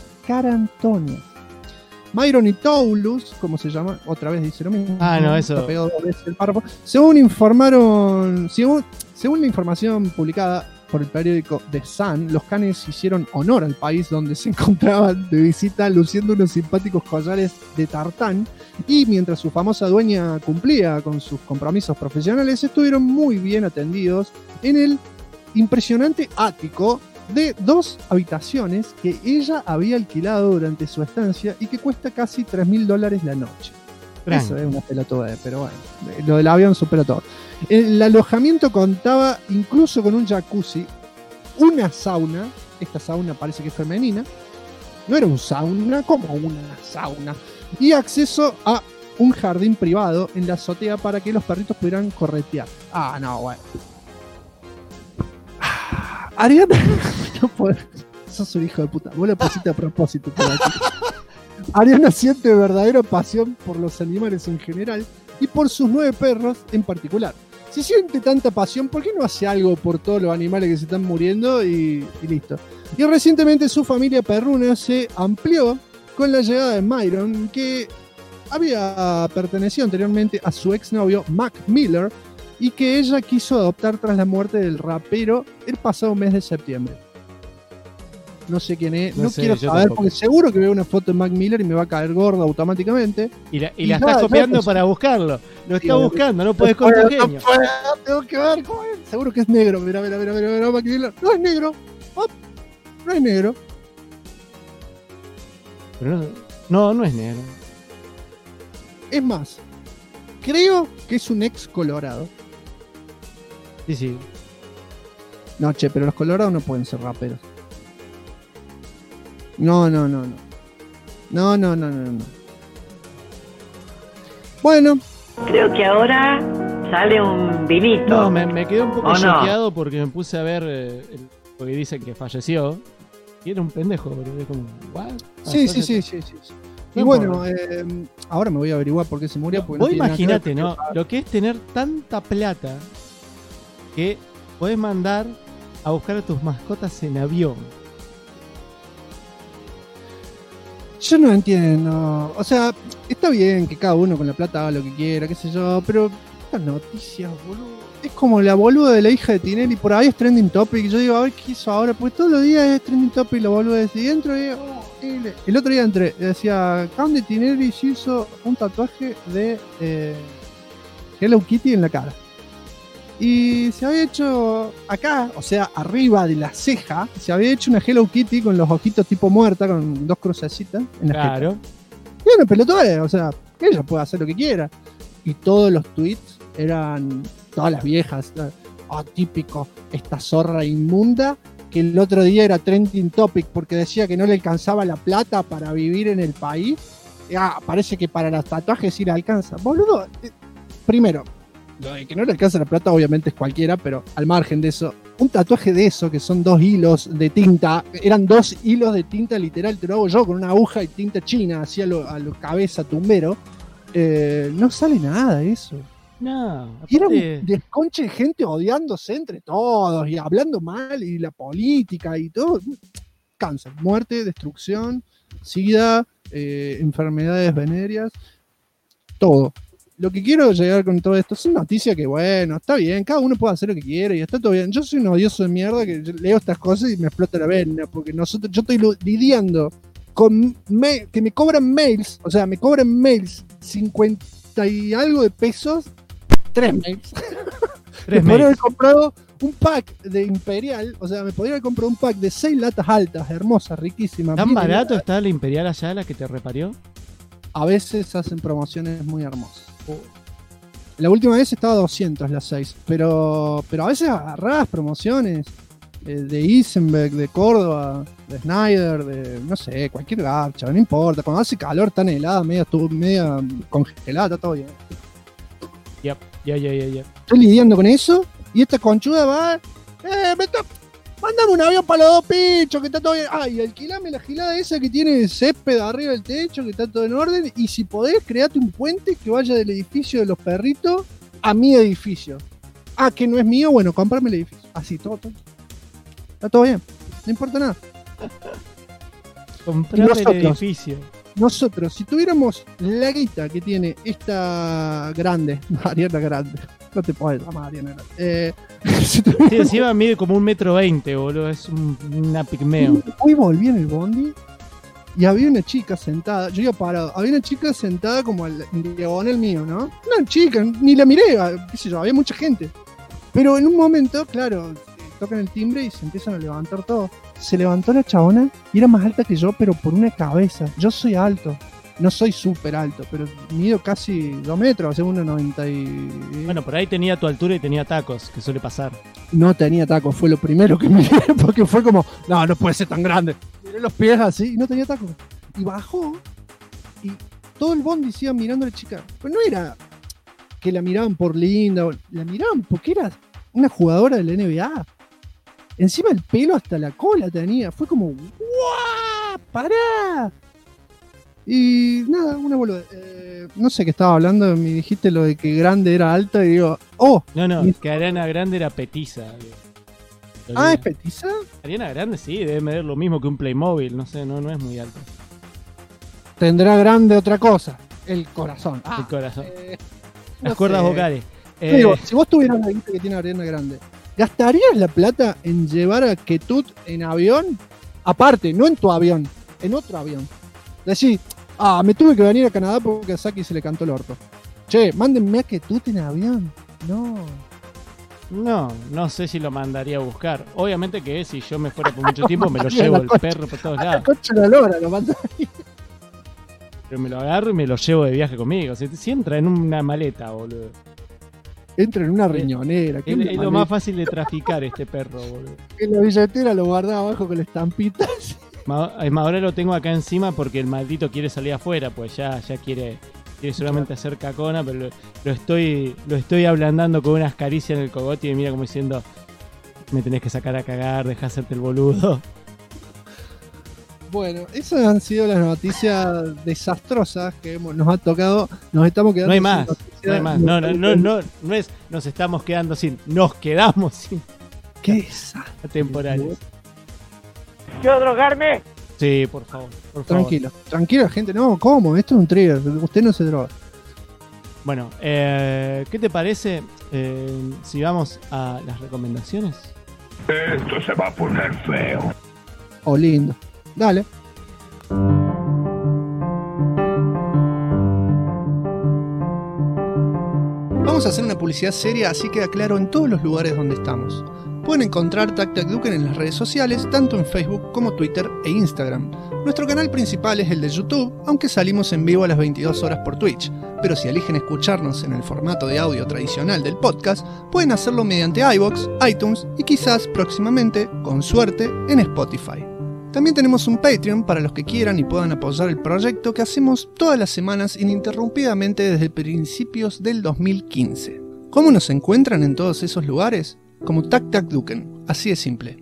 Myron y Toulus, como se llama, otra vez dice lo mismo. No, eso. Está pegado 2 veces el párrafo. Según la información publicada por el periódico The Sun, los canes hicieron honor al país donde se encontraban de visita, luciendo unos simpáticos collares de tartán, y mientras su famosa dueña cumplía con sus compromisos profesionales, estuvieron muy bien atendidos en el impresionante ático de 2 habitaciones que ella había alquilado durante su estancia y que cuesta casi $3.000 la noche. Eso es una pelotuda, pero bueno, lo del avión supera todo. El alojamiento contaba incluso con un jacuzzi, una sauna, esta sauna parece que es femenina, no era un sauna, como una sauna, y acceso a un jardín privado en la azotea para que los perritos pudieran corretear. Ah, no, bueno. Ariana, no puedo. Sos un hijo de puta. Vos lo pusiste a propósito por aquí. Ariana siente verdadera pasión por los animales en general y por sus 9 perros en particular. Si siente tanta pasión, ¿por qué no hace algo por todos los animales que se están muriendo y listo? Y recientemente su familia perruna se amplió con la llegada de Myron, que había pertenecido anteriormente a su exnovio Mac Miller y que ella quiso adoptar tras la muerte del rapero el pasado mes de septiembre. No sé quién es, no quiero saber tampoco. Porque seguro que veo una foto de Mac Miller y me va a caer gorda automáticamente. Y la estás copiando para buscarlo. Lo está buscando, no podés con tu genio. Tengo que ver cómo es. Seguro que es negro. Mira, Mac Miller. No es negro. No es negro. Pero no es negro. Es más, creo que es un ex colorado. Sí. No, pero los colorados no pueden ser raperos. No. Bueno. Creo que ahora sale un vinito. No, me quedé un poco choqueado porque me puse a ver porque dicen que falleció. Y era un pendejo, pero es como, ¿what? Sí. Y bueno, ahora me voy a averiguar por qué se murió. Vos imaginate, ¿no? Lo que es tener tanta plata que podés mandar a buscar a tus mascotas en avión. Yo no entiendo. O sea, está bien que cada uno con la plata haga lo que quiera, qué sé yo, pero estas noticias, boludo. Es como la boluda de la hija de Tinelli, por ahí es trending topic. Yo digo, a ver qué hizo ahora, porque todos los días es trending topic la boluda. Y entro y el otro día entré, decía, Candy Tinelli se hizo un tatuaje de Hello Kitty en la cara. Y se había hecho acá, o sea, arriba de la ceja, se había hecho una Hello Kitty con los ojitos tipo muerta, con 2 crucecitas en la Claro. jeta. Y bueno, pelotuda, o sea, ella puede hacer lo que quiera. Y todos los tweets eran todas las viejas. Típico, esta zorra inmunda, que el otro día era trending topic porque decía que no le alcanzaba la plata para vivir en el país. Parece que para los tatuajes sí le alcanza. Boludo, primero, lo de que no le alcanza la plata obviamente es cualquiera, pero al margen de eso, un tatuaje de eso, que son 2 hilos de tinta, eran 2 hilos de tinta literal, te lo hago yo con una aguja y tinta china, así a lo cabeza tumbero, no sale nada de eso. No, y era un desconche de gente odiándose entre todos y hablando mal y la política y todo. Cáncer, muerte, destrucción, sida, enfermedades venéreas, todo. Lo que quiero llegar con todo esto es una noticia que, bueno, está bien, cada uno puede hacer lo que quiere y está todo bien. Yo soy un odioso de mierda que leo estas cosas y me explota la vena, porque yo estoy lidiando con que me cobran mails, o sea, me cobran mails 50 y algo de pesos, 3 mails. Me podría haber comprado un pack de Imperial, o sea, me podría haber comprado un pack de 6 latas altas, hermosas, riquísimas. ¿Tan barato está la Imperial allá, la que te reparió? A veces hacen promociones muy hermosas. La última vez estaba a 200 las 6, pero a veces agarrás promociones de Isenbeck, de Córdoba, de Snyder, de no sé, cualquier garcha, no importa. Cuando hace calor tan helada, media congelada, está todo bien. Ya. Estoy lidiando con eso y esta conchuda va, mándame un avión para los 2 pichos, que está todo bien. Y alquilame la gilada esa que tiene césped arriba del techo, que está todo en orden. Y si podés, create un puente que vaya del edificio de los perritos a mi edificio. Que no es mío, bueno, comprarme el edificio. Así, todo. Está todo bien, no importa nada. Comprarme el edificio. Nosotros, si tuviéramos la guita que tiene esta grande, Mariana Grande, no te puedes llamar Mariana Grande. Sí, encima mide como 1,20 m, boludo, es una pigmeo. Hoy volví en el bondi y había una chica sentada, yo iba parado, había una chica sentada como en diagonal mío, ¿no? Una chica, ni la miré, qué sé yo, había mucha gente. Pero en un momento, claro, tocan el timbre y se empiezan a levantar todos. Se levantó la chabona y era más alta que yo, pero por una cabeza. Yo soy alto. No soy súper alto, pero mido casi 2 metros, hace 1,90 y... Bueno, por ahí tenía tu altura y tenía tacos, que suele pasar. No tenía tacos, fue lo primero que miré, porque fue como, no puede ser tan grande. Miré los pies así y no tenía tacos. Y bajó y todo el bondi decía mirando a la chica. Pero no era que la miraban por linda, la miraban porque era una jugadora de la NBA. Encima el pelo hasta la cola tenía. Fue como, ¡guau! ¡Pará! Y nada, una boluda. No sé qué estaba hablando, me dijiste lo de que Grande era alta y digo, No, que Ariana Grande era petiza. ¿Es petiza? Ariana Grande sí, debe medir lo mismo que un Playmobil, no sé, no es muy alto. Tendrá grande otra cosa, el corazón. El corazón. No Las cuerdas sé. vocales. Digo, si vos tuvieras la guita que tiene Ariana Grande, ¿gastarías la plata en llevar a Ketut en avión? Aparte, no en tu avión, en otro avión. Decís, me tuve que venir a Canadá porque a Saki se le cantó el orto. Che, mándenme a Ketut en avión. No sé si lo mandaría a buscar. Obviamente que si yo me fuera por mucho tiempo me lo llevo el perro por todos lados. La lora, lo mando ahí. Pero me lo agarro y me lo llevo de viaje conmigo. Si entra en una maleta, boludo. Entra en una riñonera. Es lo más fácil de traficar este perro, boludo. En la billetera lo guardaba abajo con la estampita. Ahora lo tengo acá encima porque el maldito quiere salir afuera, pues ya quiere solamente hacer cacona, pero lo estoy ablandando con unas caricias en el cogote y mira como diciendo, me tenés que sacar a cagar, dejá hacerte el boludo. Bueno, esas han sido las noticias desastrosas que nos ha tocado. Nos estamos quedando No hay más. No es nos estamos quedando sin, nos quedamos sin. ¡Qué desastre! Temporales. ¿Quiero drogarme? Sí, por favor. Tranquilo, gente. No, ¿cómo? Esto es un trigger. Usted no se droga. Bueno, ¿qué te parece si vamos a las recomendaciones? Esto se va a poner feo. Lindo. Dale. Vamos a hacer una publicidad seria, así queda claro en todos los lugares donde estamos. Pueden encontrar Tac Tac Duken en las redes sociales, tanto en Facebook como Twitter e Instagram. Nuestro canal principal es el de YouTube, aunque salimos en vivo a las 22 horas por Twitch. Pero si eligen escucharnos en el formato de audio tradicional del podcast, pueden hacerlo mediante iVoox, iTunes y quizás próximamente, con suerte, en Spotify. También tenemos un Patreon para los que quieran y puedan apoyar el proyecto que hacemos todas las semanas ininterrumpidamente desde principios del 2015. ¿Cómo nos encuentran en todos esos lugares? Como Tac Tac Duken, así de simple.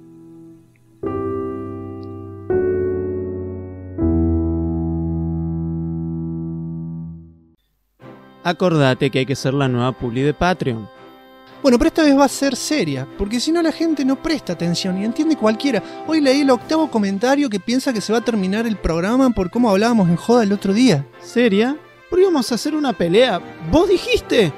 Acordate que hay que ser la nueva publi de Patreon. Bueno, pero esta vez va a ser seria, porque si no la gente no presta atención y entiende cualquiera. Hoy leí el 8º comentario que piensa que se va a terminar el programa por cómo hablábamos en joda el otro día. ¿Seria? ¿Pero íbamos a hacer una pelea? ¿Vos dijiste?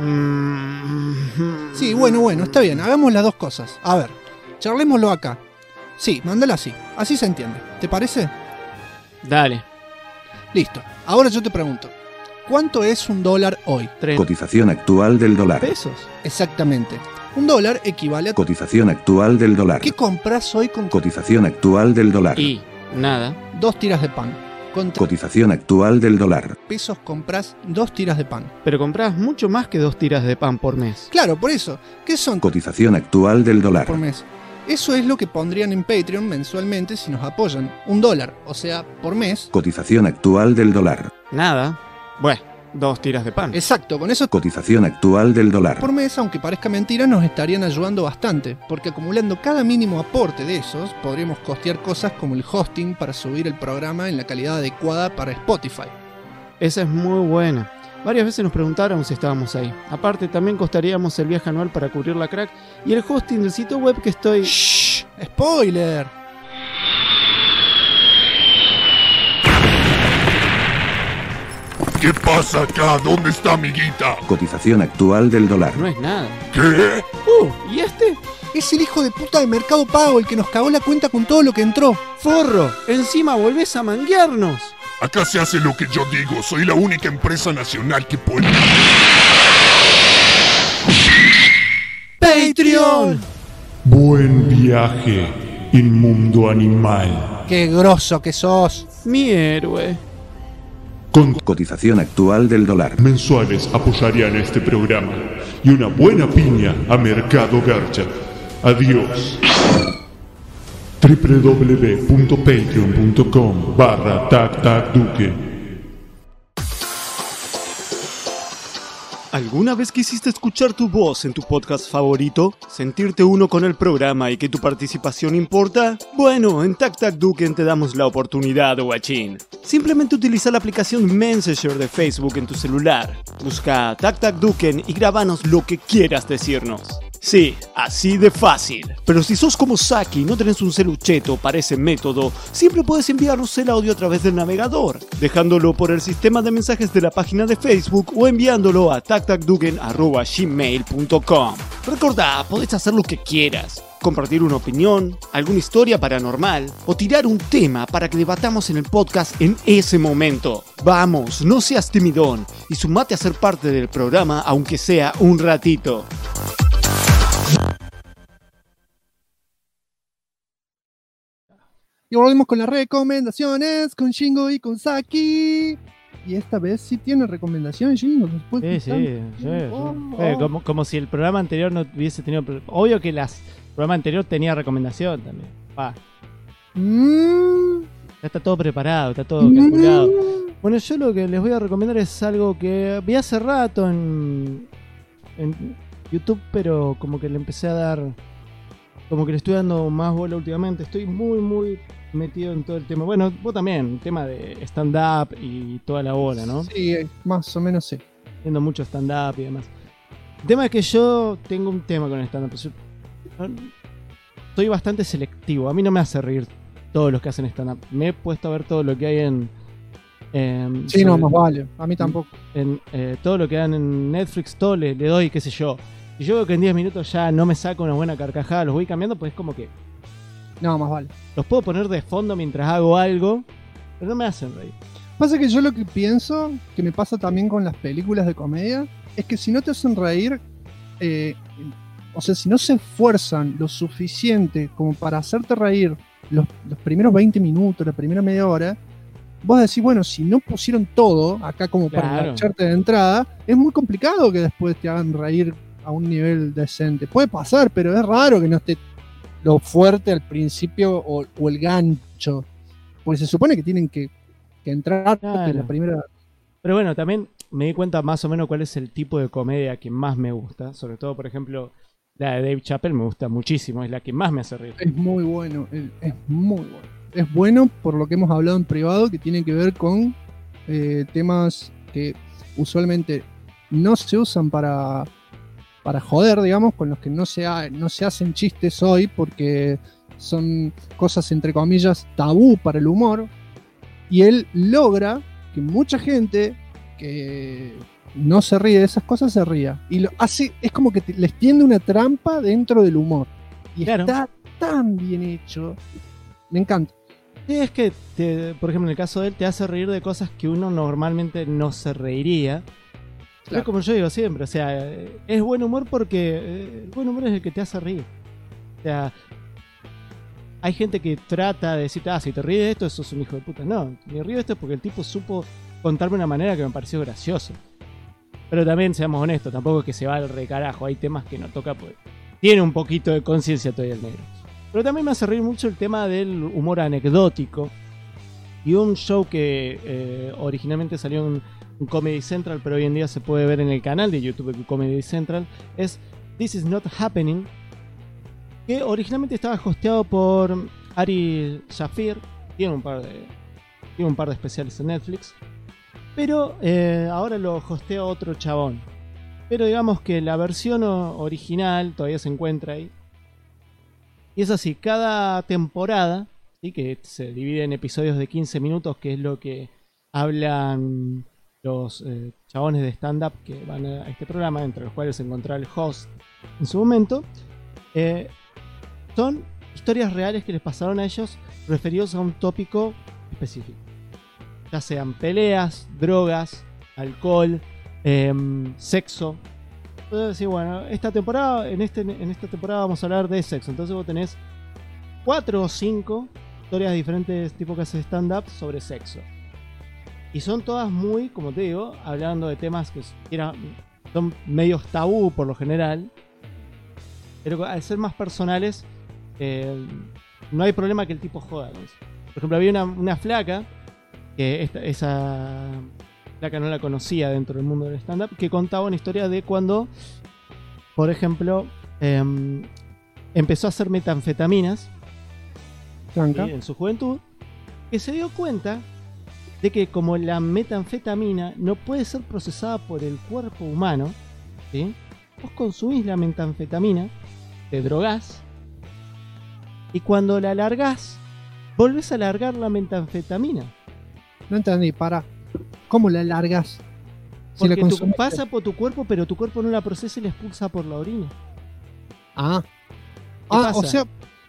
Sí, bueno, está bien, hagamos las dos cosas. A ver, charlémoslo acá. Sí, mándala así se entiende. ¿Te parece? Dale. Listo, ahora yo te pregunto. ¿Cuánto es $1 hoy? Cotización actual del dólar. ¿Pesos? Exactamente. $1 equivale a... Cotización actual del dólar. ¿Qué compras hoy con... Cotización actual del dólar. Y nada. 2 tiras de pan. Con Cotización actual del dólar. pesos compras 2 tiras de pan. Pero compras mucho más que 2 tiras de pan por mes. Claro, por eso. ¿Qué son? Cotización actual del dólar. Por mes. Eso es lo que pondrían en Patreon mensualmente si nos apoyan. $1, o sea, por mes. Cotización actual del dólar. Nada. Bueno, 2 tiras de pan. Exacto, con eso... Cotización actual del dólar. Por mes, aunque parezca mentira, nos estarían ayudando bastante, porque acumulando cada mínimo aporte de esos, podríamos costear cosas como el hosting para subir el programa en la calidad adecuada para Spotify. Esa es muy buena. Varias veces nos preguntaron si estábamos ahí. Aparte, también costaríamos el viaje anual para cubrir la crack y el hosting del sitio web que estoy... ¡Shh! ¡Spoiler! ¿Qué pasa acá? ¿Dónde está mi guita? Cotización actual del dólar. No es nada. ¿Qué? ¿Y este? Es el hijo de puta de Mercado Pago el que nos cagó la cuenta con todo lo que entró. ¡Forro! Encima volvés a manguearnos. Acá se hace lo que yo digo. Soy la única empresa nacional que puede... ¡Patreon! Buen viaje, inmundo animal. ¡Qué grosso que sos! Mi héroe. Con cotización actual del dólar. Mensuales apoyarían este programa y una buena piña a Mercado Garcha. Adiós. www.patreon.com/tactacduque. ¿Alguna vez quisiste escuchar tu voz en tu podcast favorito? ¿Sentirte uno con el programa y que tu participación importa? Bueno, en TacTacDuken te damos la oportunidad, guachín. Simplemente utiliza la aplicación Messenger de Facebook en tu celular. Busca TacTacDuken y grabanos lo que quieras decirnos. Sí, así de fácil. Pero si sos como Saki y no tenés un celucheto para ese método, siempre puedes enviarnos el audio a través del navegador, dejándolo por el sistema de mensajes de la página de Facebook o enviándolo a tactacduken@gmail.com. Recordá, podés hacer lo que quieras. Compartir una opinión, alguna historia paranormal o tirar un tema para que debatamos en el podcast en ese momento. Vamos, no seas timidón y sumate a ser parte del programa aunque sea un ratito. Y volvemos con las recomendaciones, con Shingo y con Saki. Y esta vez sí tiene recomendación Shingo. Después Sí. Como si el programa anterior no hubiese tenido... Obvio que el programa anterior tenía recomendación también. Ya está todo preparado, está todo calculado. Bueno, yo lo que les voy a recomendar es algo que vi hace rato en YouTube, pero como que le empecé a dar... Como que le estoy dando más bola últimamente. Estoy muy metido en todo el tema. Bueno, vos también, el tema de stand-up y toda la bola, ¿no? Sí, más o menos sí. Viendo mucho stand-up y demás. El tema es que yo tengo un tema con el stand-up. Yo soy bastante selectivo. A mí no me hace reír todos los que hacen stand-up. Me he puesto a ver todo lo que hay en... sí, no, más vale. A mí tampoco. En todo lo que dan en Netflix, todo le doy, qué sé yo. Y yo veo que en 10 minutos ya no me saco una buena carcajada, los voy cambiando, pues es como que... No, más vale. Los puedo poner de fondo mientras hago algo, pero no me hacen reír. Pasa que yo lo que pienso, que me pasa también con las películas de comedia, es que si no te hacen reír, o sea, si no se esfuerzan lo suficiente como para hacerte reír los primeros 20 minutos, la primera media hora, vos decís, bueno, si no pusieron todo acá como para engancharte de entrada, es muy complicado que después te hagan reír a un nivel decente. Puede pasar, pero es raro que no esté lo fuerte al principio o el gancho. Porque se supone que tienen que entrar en la primera. Pero bueno, también me di cuenta más o menos cuál es el tipo de comedia que más me gusta. Sobre todo, por ejemplo, la de Dave Chappelle me gusta muchísimo. Es la que más me hace reír. Es muy bueno, es muy bueno. Es bueno por lo que hemos hablado en privado, que tiene que ver con temas que usualmente no se usan para joder, digamos, con los que no se hacen chistes hoy, porque son cosas entre comillas tabú para el humor, y él logra que mucha gente que no se ríe de esas cosas se ría, y lo hace, es como que les tiende una trampa dentro del humor, y está tan bien hecho, me encanta. Sí, es que, por ejemplo, en el caso de él, te hace reír de cosas que uno normalmente no se reiría. Claro. Es como yo digo siempre, o sea, es buen humor porque el buen humor es el que te hace reír. O sea, hay gente que trata de decir, si te ríes de esto, sos un hijo de puta. No, me río de esto porque el tipo supo contarme de una manera que me pareció graciosa. Pero también, seamos honestos, tampoco es que se va al recarajo. Hay temas que no toca, pues tiene un poquito de conciencia todavía el negro. Pero también me hace reír mucho el tema del humor anecdótico. Y un show que originalmente salió en Comedy Central, pero hoy en día se puede ver en el canal de YouTube de Comedy Central, es This Is Not Happening, que originalmente estaba hosteado por Ari Shaffir. Tiene un par de especiales en Netflix, pero ahora lo hostea otro chabón. Pero digamos que la versión original todavía se encuentra ahí. Y es así, cada temporada, ¿sí?, que se divide en episodios de 15 minutos, que es lo que hablan los chabones de stand-up que van a este programa, entre los cuales se encontraba el host en su momento. Son historias reales que les pasaron a ellos referidos a un tópico específico, ya sean peleas, drogas, alcohol, sexo, Entonces, sí, bueno, esta temporada, en esta temporada vamos a hablar de sexo. Entonces vos tenés 4 o 5 historias diferentes, tipo que hace stand-up sobre sexo. Y son todas muy, como te digo, hablando de temas que son medios tabú por lo general. Pero al ser más personales, no hay problema que el tipo joda con eso. Por ejemplo, había una flaca, que esa flaca no la conocía dentro del mundo del stand-up, que contaba una historia de cuando, por ejemplo, empezó a hacer metanfetaminas, ¿sí?, en su juventud, que se dio cuenta de que como la metanfetamina no puede ser procesada por el cuerpo humano, ¿sí?, vos consumís la metanfetamina, te drogás, y cuando la largás, volvés a largar la metanfetamina. No entendí, para. ¿Cómo la largas? Si porque tú pasa por tu cuerpo, pero tu cuerpo no la procesa y la expulsa por la orina. Ah. O sea...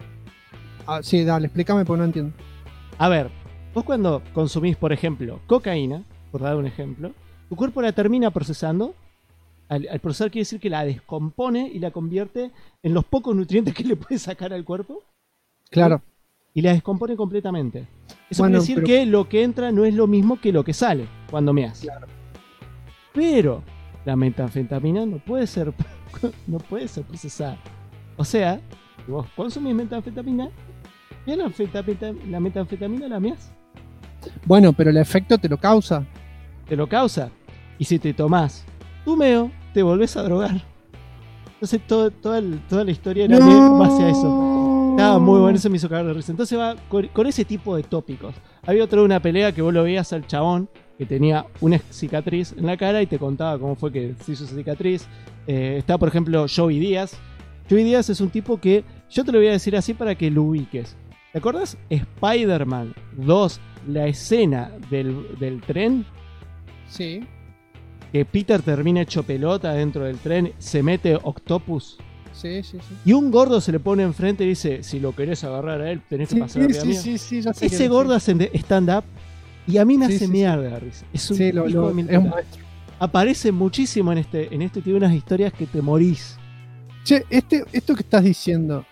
sí, dale, explícame porque no entiendo. A ver, vos cuando consumís, por ejemplo, cocaína, por dar un ejemplo, tu cuerpo la termina procesando. Al procesar quiere decir que la descompone y la convierte en los pocos nutrientes que le puede sacar al cuerpo. Claro. ¿Sí? Y la descompone completamente. Eso quiere decir que lo que entra no es lo mismo que lo que sale cuando meas. Claro. Pero la metanfetamina no puede ser procesada. O sea, si vos consumís metanfetamina, y la metanfetamina la meas. Bueno, pero el efecto te lo causa. Te lo causa. Y si te tomás tu meo, te volvés a drogar. Entonces toda la historia era en base a eso. Estaba muy bueno, eso me hizo cagar de risa. Entonces va con ese tipo de tópicos. Había otra de una pelea que vos lo veías al chabón que tenía una cicatriz en la cara y te contaba cómo fue que se hizo esa cicatriz. Está, por ejemplo, Joey Díaz. Joey Díaz es un tipo que yo te lo voy a decir así para que lo ubiques. ¿Te acuerdas? Spider-Man 2, la escena del tren. Sí. Que Peter termina hecho pelota dentro del tren, se mete Octopus. Sí. Y un gordo se le pone enfrente y dice, si lo querés agarrar a él, tenés que pasar arriba mío. Sí, ya sé. Ese gordo hace stand-up y a mí me hace mierda la risa. Es un hijo de mil es un maestro. Aparece muchísimo en este tiene unas historias que te morís. Che, esto que estás diciendo,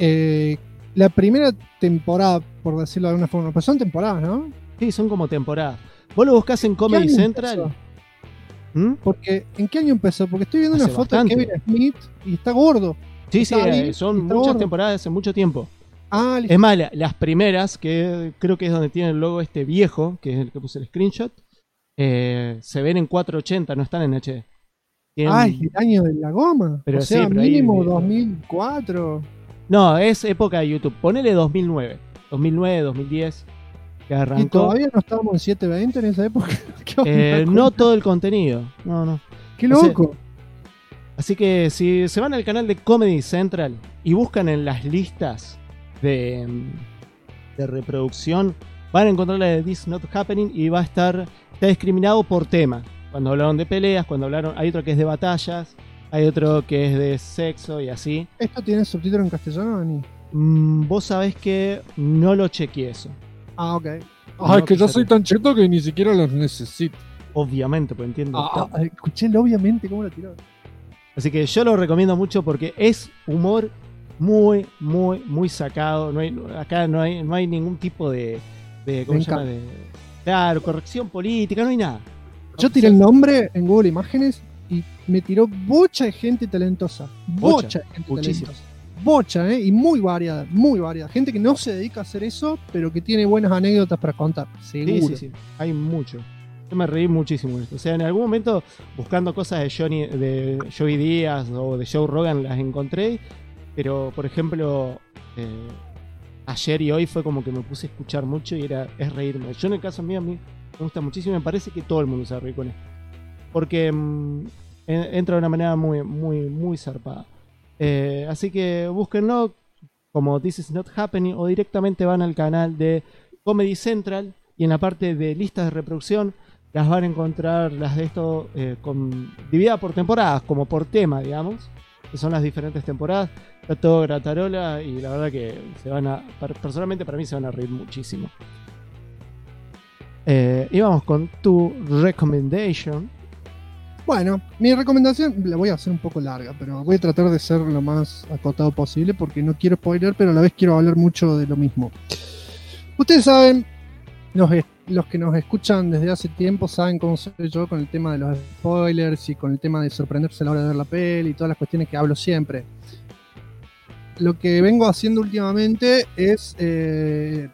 la primera temporada, por decirlo de alguna forma, pues son temporadas, ¿no? Sí, son como temporadas. Vos lo buscás en Comedy Central. Porque, ¿en qué año empezó? Porque estoy viendo una foto de Kevin Smith y está gordo. Sí, son muchas temporadas hace mucho tiempo. Listo. Es más, las primeras, que creo que es donde tiene el logo este viejo, que es el que puse el screenshot, se ven en 480, no están en HD. Es el año de la goma. Pero o sea, sí, pero mínimo ahí, 2004. No, es época de YouTube. Ponele 2009, 2010, que arrancó. ¿Y todavía no estábamos en 720 en esa época? No todo el contenido. No. ¡Qué loco! Así que si se van al canal de Comedy Central y buscan en las listas de reproducción, van a encontrar la de This Not Happening y está discriminado por tema. Cuando hablaron de peleas, hay otro que es de batallas, hay otro que es de sexo y así. ¿Esto tiene subtítulo en castellano, Dani? Vos sabés que no lo chequeé eso. Ok. Es que yo soy tan cheto que ni siquiera los necesito. Obviamente, pues entiendo. Escuché el obviamente cómo lo tiró. Así que yo lo recomiendo mucho porque es humor muy, muy, muy sacado. Acá no hay ningún tipo de ¿cómo se llama? Claro, corrección política, no hay nada. Yo tiré el nombre en Google Imágenes y me tiró bocha de gente talentosa. Bocha de gente talentosa. Bocha, y muy variada, muy variada. Gente que no se dedica a hacer eso, pero que tiene buenas anécdotas para contar. Seguro. Sí. Hay mucho. Yo me reí muchísimo con esto. O sea, en algún momento, buscando cosas de Joey Díaz o de Joe Rogan, las encontré. Pero, por ejemplo, ayer y hoy fue como que me puse a escuchar mucho y es reírme. Yo en el caso mío, a mí me gusta muchísimo y me parece que todo el mundo se va a reír con esto. Porque entra de una manera muy, muy, muy zarpada. Así que búsquenlo como This Is Not Happening o directamente van al canal de Comedy Central y en la parte de listas de reproducción las van a encontrar las de esto dividida por temporadas, como por tema, que son las diferentes temporadas. Está todo gratarola y la verdad que personalmente para mí se van a reír muchísimo. Y vamos con tu recommendation. Bueno, mi recomendación la voy a hacer un poco larga, pero voy a tratar de ser lo más acotado posible porque no quiero spoiler, pero a la vez quiero hablar mucho de lo mismo. Ustedes saben, los que nos escuchan desde hace tiempo saben cómo soy yo con el tema de los spoilers y con el tema de sorprenderse a la hora de ver la peli y todas las cuestiones que hablo siempre. Lo que vengo haciendo últimamente es ver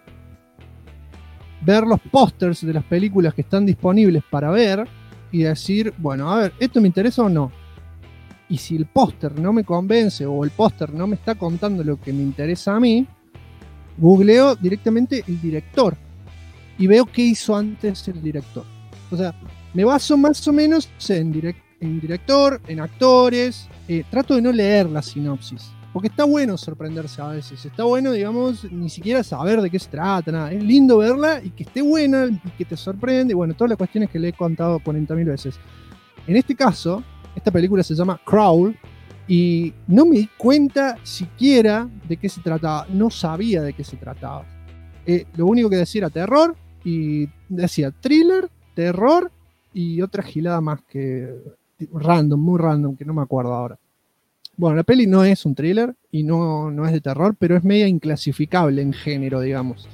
los pósters de las películas que están disponibles para ver y decir, bueno, a ver, ¿esto me interesa o no? Y si el póster no me convence o el póster no me está contando lo que me interesa a mí, googleo directamente el director y veo qué hizo antes el director. O sea, me baso más o menos en director, en actores, trato de no leer la sinopsis. Porque está bueno sorprenderse a veces. Está bueno, digamos, ni siquiera saber de qué se trata, nada. Es lindo verla y que esté buena y que te sorprende. Bueno, todas las cuestiones que le he contado 40.000 veces. En este caso, esta película se llama Crawl y no me di cuenta siquiera de qué se trataba. No sabía de qué se trataba. Lo único que decía era terror y decía thriller, terror y otra gilada más que random, muy random, que no me acuerdo ahora. Bueno, la peli no es un thriller y no es de terror, pero es media inclasificable en género, digamos.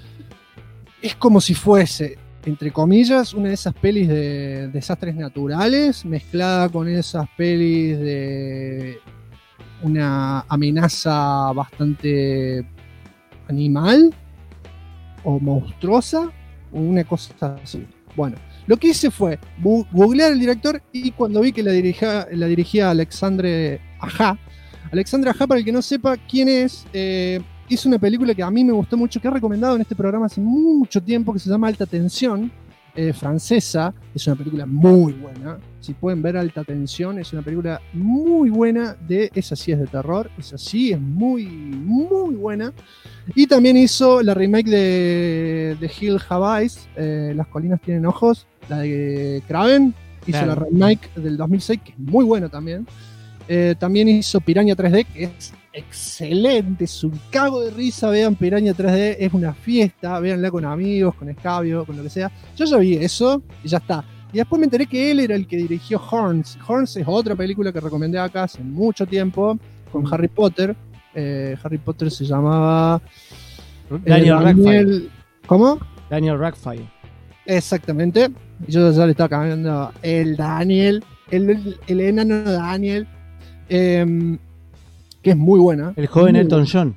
Es como si fuese, entre comillas, una de esas pelis de desastres naturales mezclada con esas pelis de una amenaza bastante animal o monstruosa o una cosa así. Bueno, lo que hice fue googlear al director y cuando vi que la dirigía Alexandre Aja. Alexandre Aja, para el que no sepa quién es, hizo una película que a mí me gustó mucho, que he recomendado en este programa hace mucho tiempo, que se llama Alta Tensión, francesa. Es una película muy buena. Si pueden ver Alta Tensión, es una película muy buena. Esa sí es de terror, esa sí es muy, muy buena. Y también hizo la remake de Hill Have Eyes, Las colinas tienen ojos, la de Craven. Hizo la remake del 2006, que es muy buena también. También hizo Piranha 3D, que es excelente, es un cago de risa. Vean Piranha 3D, es una fiesta, véanla con amigos, con escabio, con lo que sea. Yo ya vi eso y ya está. Y después me enteré que él era el que dirigió Horns. Horns es otra película que recomendé acá hace mucho tiempo con Harry Potter. Harry Potter se llamaba Daniel Radcliffe. ¿Cómo? Daniel Radcliffe. Exactamente. Yo ya le estaba cambiando el Daniel, el enano Daniel, que es muy buena. El joven Elton John.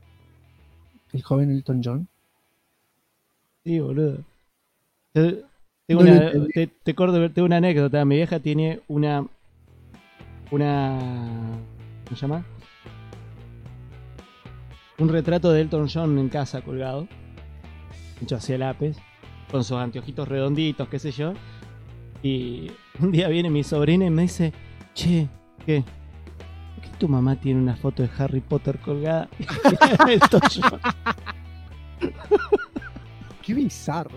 El joven Elton John. Sí, boludo. Tengo una anécdota. Mi vieja tiene una ¿cómo se llama? Un retrato de Elton John en casa colgado, hecho hacia lápiz, con sus anteojitos redonditos, qué sé yo. Y un día viene mi sobrina y me dice: che, ¿qué? ¿Por qué tu mamá tiene una foto de Harry Potter colgada? Elton John. Qué bizarro.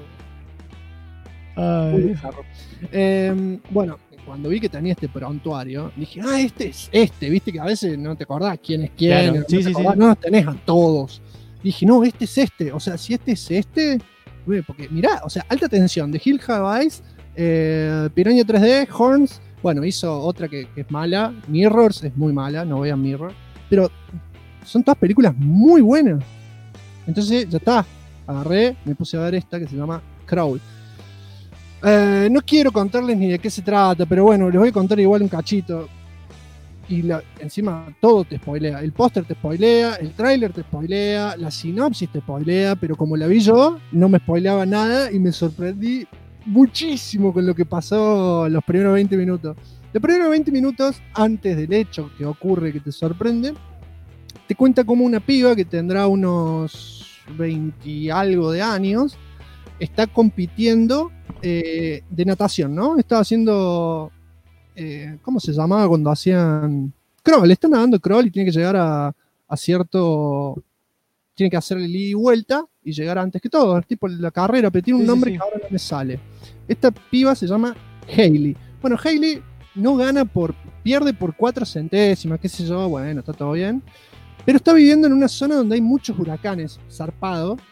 Ay. Muy bizarro. Bueno, cuando vi que tenía este prontuario, dije, viste que a veces no te acordás quién es quién, claro, sí. No los tenés a todos. Dije, no, este es este, o sea, si este es este, porque mirá, o sea, Alta Tensión, de Hill Have Eyes, Piranha 3D, Horns, bueno, hizo otra que es mala, Mirrors es muy mala, no vean Mirror, pero son todas películas muy buenas. Entonces, ya está, agarré, me puse a ver esta que se llama Crawl. No quiero contarles ni de qué se trata, pero bueno, les voy a contar igual un cachito. Y encima todo te spoilea. El póster te spoilea, el tráiler te spoilea, la sinopsis te spoilea, pero como la vi yo, no me spoileaba nada y me sorprendí muchísimo con lo que pasó los primeros 20 minutos. Los primeros 20 minutos, antes del hecho que ocurre que te sorprende, te cuenta como una piba que tendrá unos 20 y algo de años, está compitiendo de natación, ¿no? Estaba haciendo... ¿cómo se llamaba cuando hacían crawl? Está nadando crawl y tiene que llegar a cierto... Tiene que hacerle ida y vuelta y llegar antes que todo. Es tipo la carrera, pero tiene un nombre que ahora no me sale. Esta piba se llama Hailey. Bueno, Hailey no gana pierde por 4 centésimas, qué sé yo, bueno, está todo bien. Pero está viviendo en una zona donde hay muchos huracanes zarpados.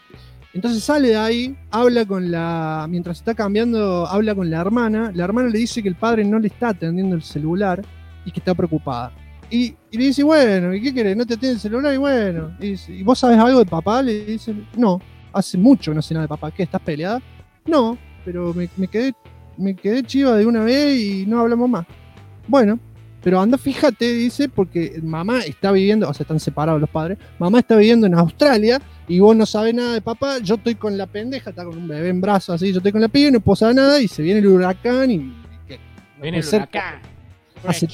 Entonces sale de ahí, habla con mientras está cambiando, habla con la hermana le dice que el padre no le está atendiendo el celular y que está preocupada. Y le dice, bueno, ¿y qué querés? ¿No te atiende el celular? Y bueno, y dice, ¿y vos sabés algo de papá? Le dice, no, hace mucho que no sé nada de papá. ¿Qué, estás peleada? No, pero me quedé chiva de una vez y no hablamos más. Bueno, pero anda, fíjate, dice, porque mamá está viviendo, o sea, están separados los padres, mamá está viviendo en Australia y vos no sabés nada de papá, yo estoy con la pendeja, está con un bebé en brazos así, yo estoy con la piba y no puedo saber nada y se viene el huracán y ¿qué? Viene el huracán. Hace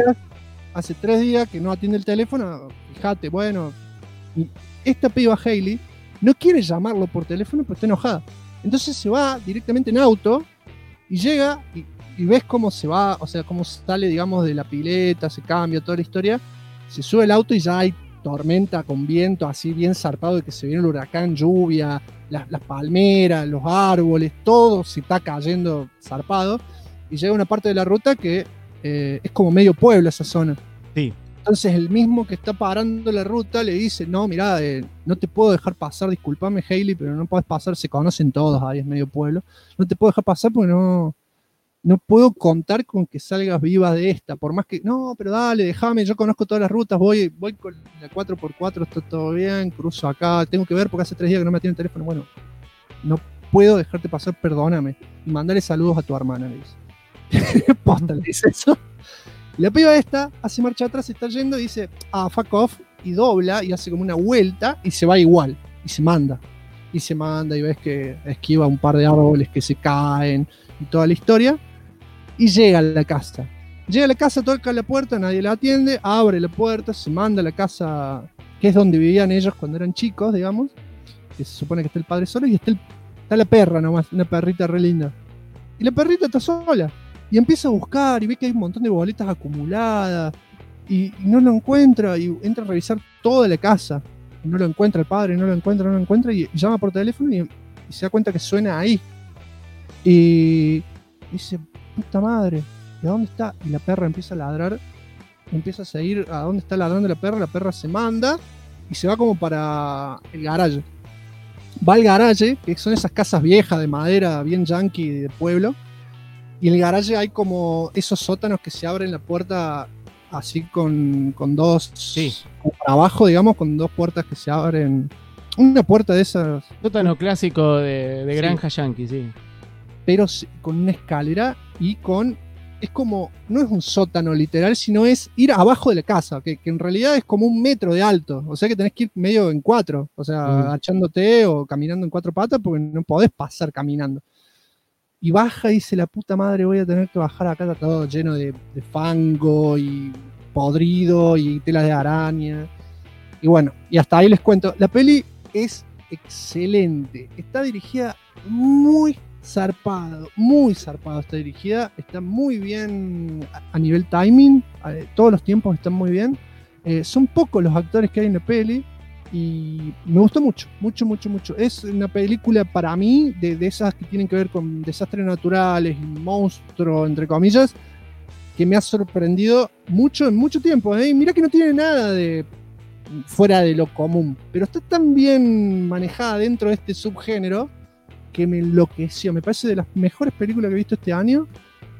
3 días que no atiende el teléfono, fíjate, bueno, y esta piba Hailey no quiere llamarlo por teléfono porque está enojada. Entonces se va directamente en auto y llega y ves cómo se va, o sea, cómo sale, digamos, de la pileta, se cambia toda la historia, se sube el auto y ya hay tormenta con viento así bien zarpado de que se viene el huracán, lluvia, las palmeras, los árboles, todo se está cayendo zarpado y llega una parte de la ruta que es como medio pueblo esa zona. Sí. Entonces el mismo que está parando la ruta le dice, no, mirá, no te puedo dejar pasar, disculpame Hailey, pero no podés pasar, se conocen todos ahí, es medio pueblo, no te puedo dejar pasar porque no puedo contar con que salgas viva de esta, por más que, no, pero dale, déjame, yo conozco todas las rutas, voy con la 4x4, está todo bien, cruzo acá, tengo que ver porque hace 3 días que no me atiende el teléfono, bueno, no puedo dejarte pasar, perdóname, y mandale saludos a tu hermana, le dice. Posta, le dice eso. Y la piba esta hace marcha atrás, se está yendo y dice, fuck off, y dobla y hace como una vuelta y se va igual, y se manda y ves que esquiva un par de árboles que se caen y toda la historia. Y llega a la casa. Toca la puerta, nadie la atiende, abre la puerta, se manda a la casa, que es donde vivían ellos cuando eran chicos, digamos, que se supone que está el padre solo, y está la perra nomás, una perrita re linda. Y la perrita está sola, y empieza a buscar, y ve que hay un montón de boletas acumuladas, y no lo encuentra, y entra a revisar toda la casa, y no lo encuentra el padre, no lo encuentra, y llama por teléfono, y se da cuenta que suena ahí. Y dice, puta madre, ¿de dónde está? Y la perra empieza a ladrar, empieza a seguir a dónde está ladrando la perra se manda y se va como para el garaje. Va al garaje, que son esas casas viejas de madera, bien yankee de pueblo, y en el garaje hay como esos sótanos que se abren la puerta así con dos, sí, como para abajo, digamos, con 2 puertas que se abren, una puerta de esas. Sótano clásico de granja yankee, sí. Pero con una escalera y es como, no es un sótano literal, sino es ir abajo de la casa, que en realidad es como 1 metro de alto, o sea que tenés que ir medio en 4, o sea, agachándote o caminando en 4 patas, porque no podés pasar caminando. Y baja y dice, la puta madre, voy a tener que bajar acá, está todo lleno de fango y podrido y telas de araña. Y bueno, y hasta ahí les cuento, la peli es excelente, está dirigida muy zarpado está dirigida, está muy bien a nivel timing, todos los tiempos están muy bien, son pocos los actores que hay en la peli y me gustó mucho, es una película para mí de esas que tienen que ver con desastres naturales y monstruos, entre comillas, que me ha sorprendido mucho en mucho tiempo, y mirá que no tiene nada de fuera de lo común, pero está tan bien manejada dentro de este subgénero que me enloqueció, me parece de las mejores películas que he visto este año.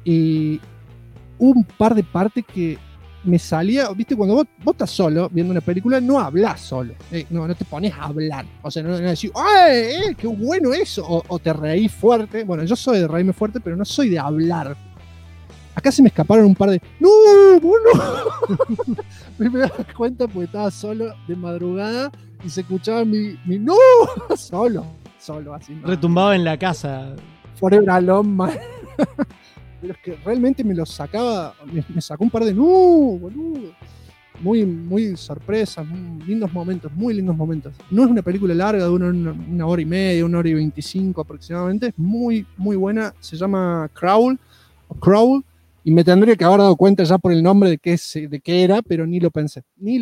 Y hubo un par de partes que me salía, viste, cuando vos estás solo viendo una película, no hablas solo, no te pones a hablar, o sea, no decís, ¡ay, qué bueno eso! O te reís fuerte. Bueno, yo soy de reírme fuerte, pero no soy de hablar. Acá se me escaparon un par de, ¡no, vos no! Me das cuenta porque estaba solo de madrugada y se escuchaba mi ¡no! Solo así. ¿No? Retumbaba en la casa. Forever Alone, man. Pero es que realmente me lo sacaba, me sacó un par de ¡no, boludo! Muy sorpresas, muy lindos momentos. No es una película larga de una hora y media, 1 hora y 25 aproximadamente. Es muy, muy buena. Se llama Crawl, y me tendría que haber dado cuenta ya por el nombre de qué era, pero ni lo pensé.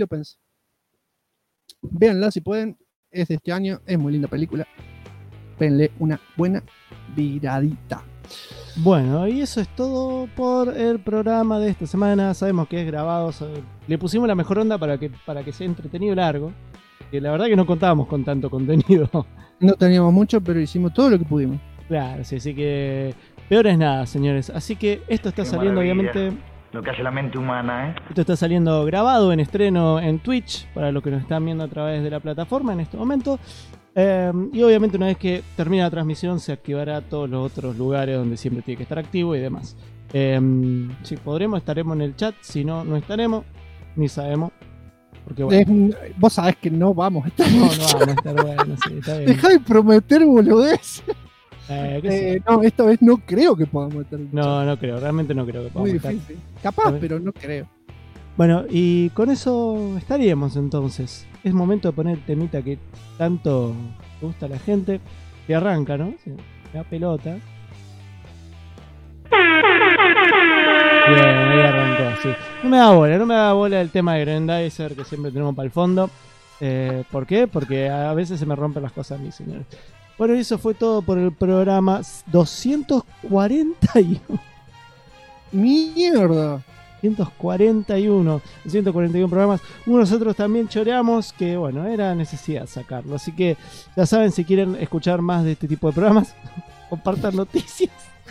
Véanla si pueden, es de este año, es muy linda película. Pénle una buena viradita. Bueno, y eso es todo por el programa de esta semana. Sabemos que es grabado, le pusimos la mejor onda para que sea entretenido y largo. Que la verdad que no contábamos con tanto contenido. No teníamos mucho, pero hicimos todo lo que pudimos. Claro, sí, así que peor es nada, señores. Así que esto está saliendo, obviamente. Lo que hace la mente humana, ¿eh? Esto está saliendo grabado en estreno en Twitch, para los que nos están viendo a través de la plataforma en este momento. Y obviamente una vez que termine la transmisión se activará todos los otros lugares donde siempre tiene que estar activo y demás. Si podremos, estaremos en el chat. Si no, no estaremos. Ni sabemos. Porque bueno. Vos sabés que no vamos a estar. No vamos a estar, bueno, sí, está bien. Dejá de prometer boludez. Sí. No, esta vez no creo que podamos estar. No creo, realmente no creo que podamos Muy estar. difícil. Capaz, pero no creo. Bueno, y con eso estaríamos entonces. Es momento de poner el temita que tanto le gusta a la gente. Que arranca, ¿no? Sí, la pelota. Bien, ahí arrancó, sí. No me da bola el tema de Grandizer que siempre tenemos para el fondo. ¿Por qué? Porque a veces se me rompen las cosas a mí, señores. Bueno, eso fue todo por el programa 241. ¡Mierda! 141 programas. Nosotros también choreamos, que bueno, era necesidad sacarlo. Así que ya saben, si quieren escuchar más de este tipo de programas, compartan noticias.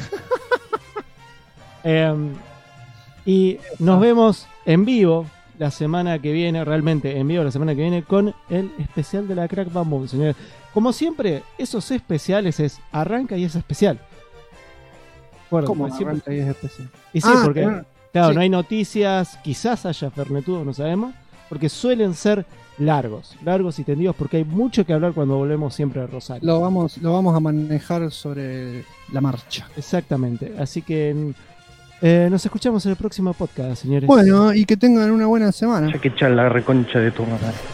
Y nos vemos en vivo la semana que viene, realmente en vivo la semana que viene, con el especial de la Crack Bam Boom, señores. Como siempre, esos especiales es arranca y es especial. Bueno, ¿cómo pues arranca y es especial? Y sí, porque claro, sí. no hay noticias, quizás haya Fernetudo, no sabemos, porque suelen ser largos y tendidos, porque hay mucho que hablar cuando volvemos siempre a Rosario. Lo vamos a manejar sobre la marcha. Exactamente, así que nos escuchamos en el próximo podcast, señores. Bueno, y que tengan una buena semana. Ya que echar la reconcha de tu madre.